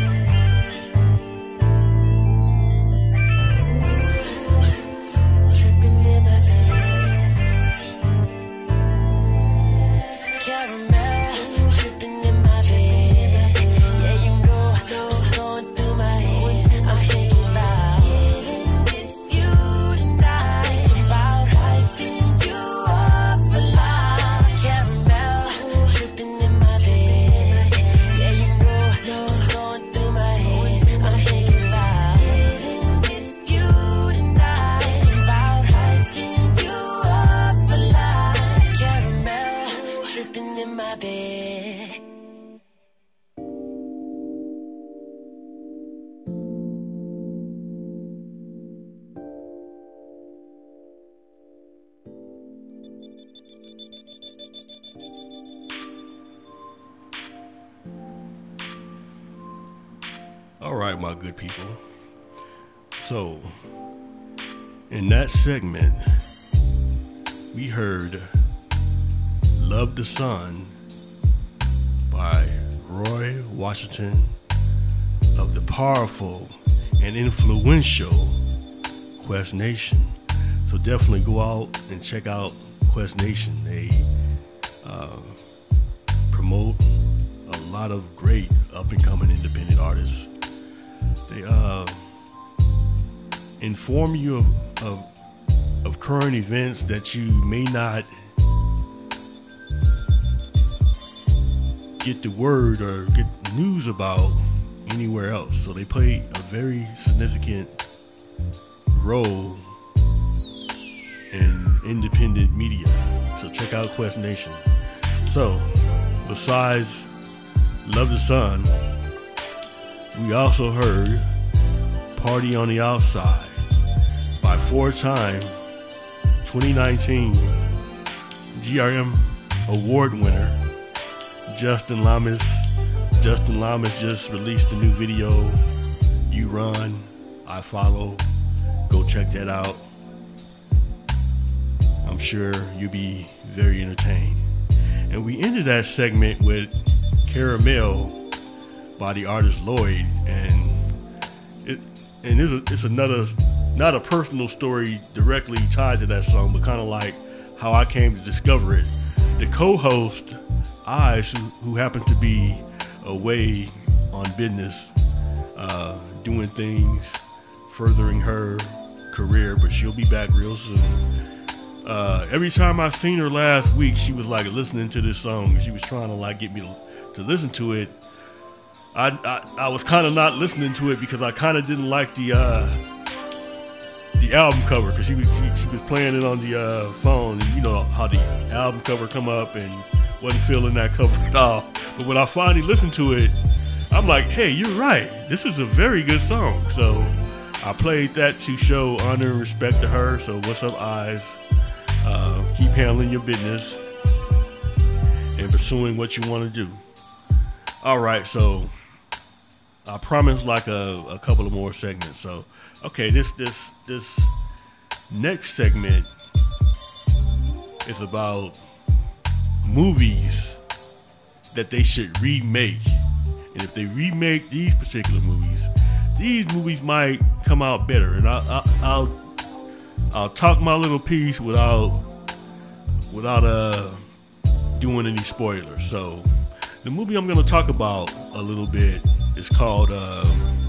Dripping in my bed. Caramel, dripping in my bed. Yeah, you know what's going through my head. I'm thinking about getting with you tonight. Thinking about hyping you up for life. Caramel, dripping in my bed. Yeah, you know what's going through my head. I'm thinking about getting with you tonight. Thinking about hyping you up for life. Caramel, dripping in my bed. All right, my good people. So, in that segment, we heard Love the Sun by Roy Washington of the powerful and influential Quest Nation. So definitely go out and check out Quest Nation. They uh, promote a lot of great up-and-coming independent artists. They uh, inform you of, of of current events that you may not get the word or get news about anywhere else. So they play a very significant role in independent media. So check out Quest Nation. So besides Love the Sun, we also heard Party on the Outside by four-time twenty nineteen G R M award winner Justin Lamas. Justin Lamas just released a new video, You Run, I Follow. Go check that out. I'm sure you'll be very entertained. And we ended that segment with Caramel by the artist Lloyd, and it and it's, a, it's another, not a personal story directly tied to that song, but kind of like how I came to discover it. The co-host Eyes, who, who happens to be away on business, uh, doing things, furthering her career, but she'll be back real soon. Uh, every time I seen her last week, she was like listening to this song, and she was trying to like get me to, to listen to it. I, I I was kind of not listening to it because I kind of didn't like the uh, the album cover because she was she, she was playing it on the uh, phone, and you know how the album cover come up and wasn't feeling that cover at all. But when I finally listened to it, I'm like, hey, you're right. This is a very good song. So I played that to show honor and respect to her. So what's up, Eyes? Uh, keep handling your business and pursuing what you want to do. All right, so I promised like a, a couple of more segments. So okay, this this this next segment is about movies that they should remake. And if they remake these particular movies, these movies might come out better. And I, I, I'll I'll talk my little piece without without uh doing any spoilers. So the movie I'm going to talk about a little bit is called uh,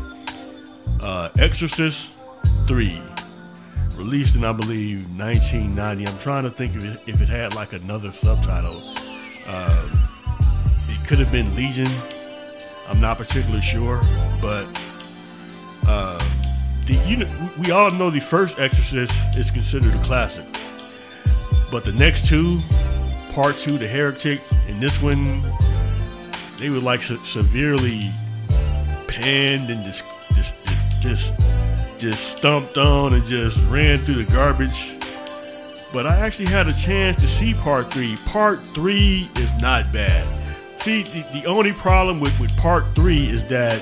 uh, Exorcist three, released in I believe nineteen ninety. I'm trying to think if it, if it had like another subtitle. Uh, it could have been Legion. I'm not particularly sure, but uh, the, you know, we all know the first Exorcist is considered a classic, but the next two, part two, The Heretic, and this one, they were like se- severely panned and just, just, just, just stumped on and just ran through the garbage. But I actually had a chance to see part three. Part three is not bad. See, the, the only problem with, with part three is that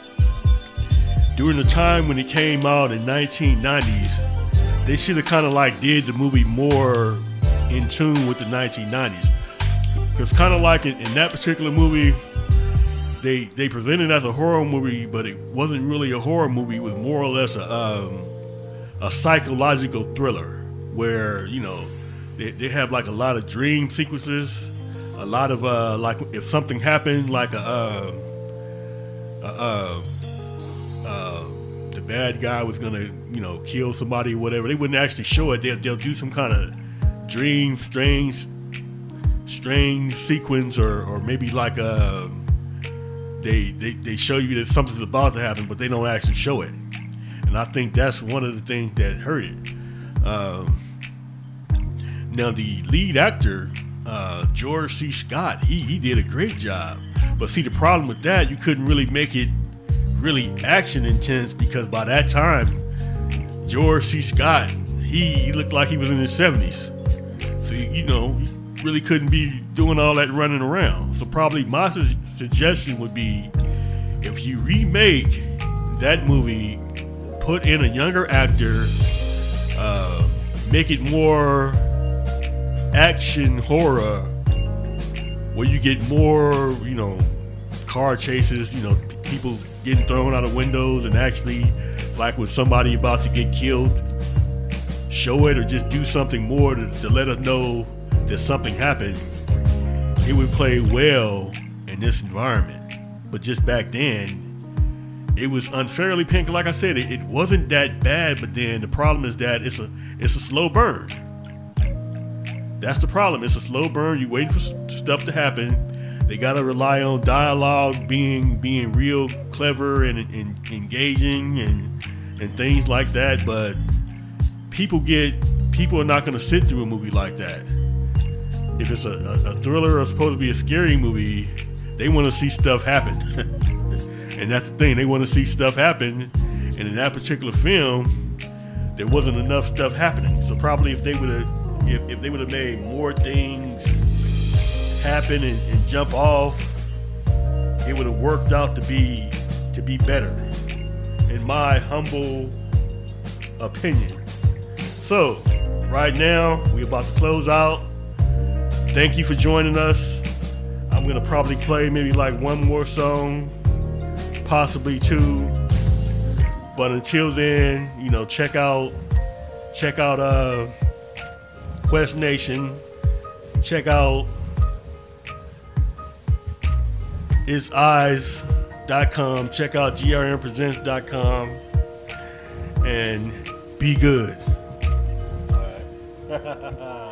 during the time when it came out in nineteen nineties, they should have kind of like did the movie more in tune with the nineteen nineties. Because kind of like in, in that particular movie, they they presented it as a horror movie, but it wasn't really a horror movie. It was more or less a, um, a psychological thriller where, you know, they, they have like a lot of dream sequences. A lot of uh, like if something happened, like a, uh, uh, uh, uh, the bad guy was gonna, you know, kill somebody or whatever. They wouldn't actually show it. They'll, they'll do some kind of dream, strange, strange sequence, or, or maybe like a they, they they show you that something's about to happen, but they don't actually show it. And I think that's one of the things that hurt it. Um, now the lead actor. Uh, George C. Scott, he he did a great job. But see, the problem with that, you couldn't really make it really action intense because by that time, George C. Scott, he, he looked like he was in his seventies. So, you know, he really couldn't be doing all that running around. So probably my su- suggestion would be if you remake that movie, put in a younger actor, uh, make it more action horror where you get more, you know, car chases, you know, p- people getting thrown out of windows and actually like with somebody about to get killed, show it or just do something more to, to let us know that something happened. It would play well in this environment. But just back then, it was unfairly pink. Like I said, it, it wasn't that bad, but then the problem is that it's a it's a slow burn. That's the problem. It's a slow burn. You're waiting for stuff to happen. They got to rely on dialogue being being real clever and, and engaging and and things like that. But people get people are not going to sit through a movie like that. If it's a, a, a thriller or supposed to be a scary movie, they want to see stuff happen. And that's the thing. They want to see stuff happen. And in that particular film, there wasn't enough stuff happening. So probably if they would have If, if they would have made more things happen and, and jump off, it would have worked out to be to be better, in my humble opinion. So, right now, we're about to close out. Thank you for joining us. I'm going to probably play maybe like one more song, possibly two. But until then, you know, check out, check out, uh, Quest Nation. Check out its eyes dot com. Check out G R M presents dot com. And be good. All right.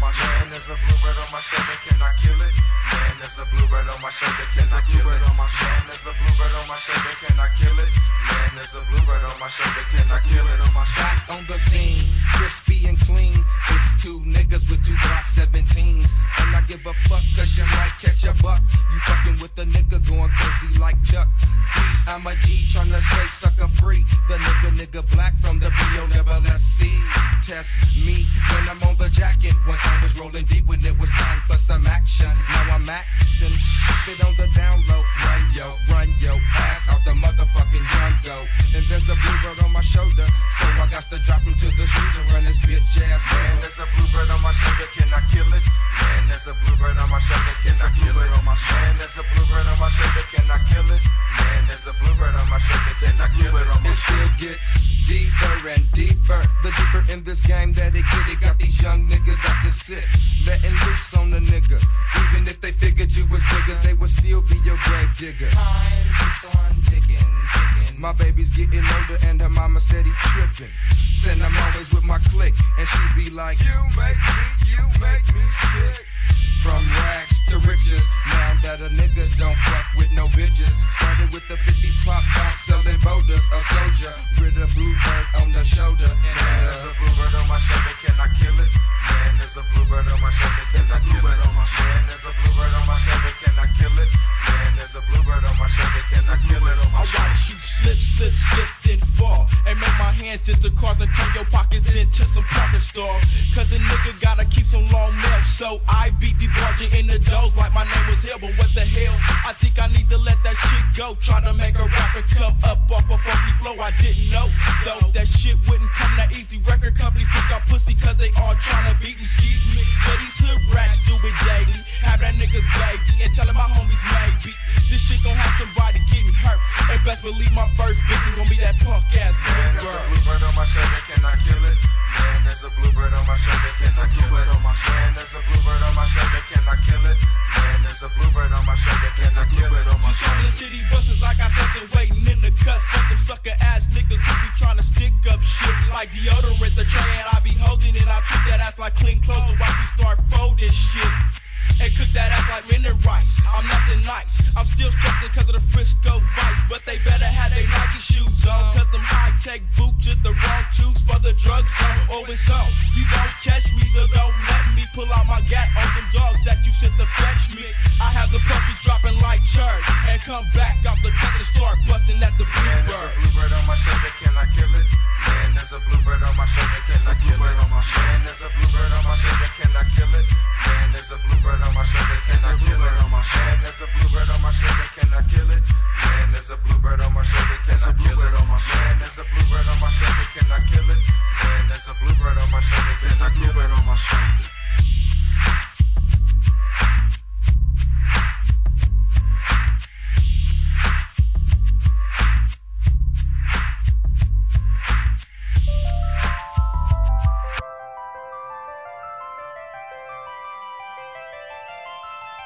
my shoulder. Man, there's a bluebird on my shoulder, can I kill it? Man, there's a bluebird on my shoulder, can I kill it? Man, there's a bluebird on my shoulder, can I kill it? Man, there's a bluebird on my shoulder, can I kill it? On my back on the scene, crispy and clean. It's two niggas with two Glock seventeens. And I give a fuck cause you might catch a buck. You fucking with a nigga going crazy like Chuck. I'm a G tryna stay sucker free. The nigga nigga black from the B O double S C. Test me when I'm on the jacket. One time was rolling deep when it was time for some action. Now I'm acting, sit on the down low. Run yo, run yo, ass out the motherfucking gun go. And there's a bluebird on my shoulder, so I got to drop him to the streets and run this bitch ass. Man, there's a bluebird on my shoulder, can I kill it? Man, there's a bluebird on my shoulder, can I kill it? Man, there's a bluebird on my shoulder, can I kill it? Man, there's a bluebird on my shoulder, can I kill it? It still gets deeper and deeper. The deeper in this game that it get, it got these young niggas acting sick, letting loose on the nigga. Even if they figured you was bigger, they would still be your grave digger. Time keeps on ticking, ticking. My baby's getting older and her mama steady tripping. Said I'm always with my clique, and she be like, you make me, you make me sick. From rags to riches, now that a nigga don't fuck with no bitches. Started with the fifty pop pop selling boulders, a soldier with a bluebird on the shoulder. And man, there's a bluebird on my shoulder, can I kill it? Man, there's a bluebird on my shoulder, can I kill it? Man, there's a bluebird on my shoulder, can I kill it? Man, there's a bluebird on my shoulder, can I kill it? I watch you slip, slip, slip, then fall. And make my hands hit the cards and turn your pockets into some parking stores. Cause a nigga gotta keep some long nails, so I beat the barging in the doors like my name was Hill. But what the hell, I think I need to let that shit go. Try to make a rapper come up off a funky flow. I didn't know, though, that shit wouldn't come that easy. Record companies think I'm pussy cause they all tryna beat me. Excuse me, but these hood rats do it daily. Have that niggas baby and tellin' my homies maybe this shit gon' have somebody getting hurt. And best believe my first victim gon' be that punk ass bluebird. Man, there's a bluebird on my shoulder, can I kill it? Man, there's a bluebird on my shoulder, can I kill it? Man, there's a bluebird on my shoulder, can I kill it? Man, there's a bluebird on my shoulder, can I kill it? Just on the city buses, I got something waiting in the cuts. Fuck them sucker ass niggas who be tryna stick up shit like deodorant. The tray and I be holding it, I treat that ass like clean clothes and watch me start folding shit. And cook that ass like minute rice. I'm nothing nice. I'm still stressing cause of the Frisco Vice. But they better have their Nike shoes on. Cause them high-tech boots just the wrong shoes for the drug zone. Oh, it's on. You won't catch me, so don't let me pull out my gat on some dogs that you sent to fetch me. I have the puppies dropping like church. And come back off the cut and start busting at the bluebird. Man, there's a bluebird on my shoulder, can I kill it? Man, there's a bluebird on my shoulder, can I kill it? Man, there's a bluebird on my shoulder, can I kill it? Man, there's a bluebird on my shoulder, can I kill it? Man, there's a bluebird on my shoulder, can I kill it? Man, there's a bluebird on my shoulder, can I kill it? Man, there's a bluebird on my shoulder, can I kill it? Man, there's a bluebird on my shoulder, can I kill it? On my shoulder.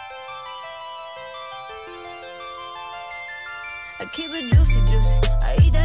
I keep it juicy, juicy. I eat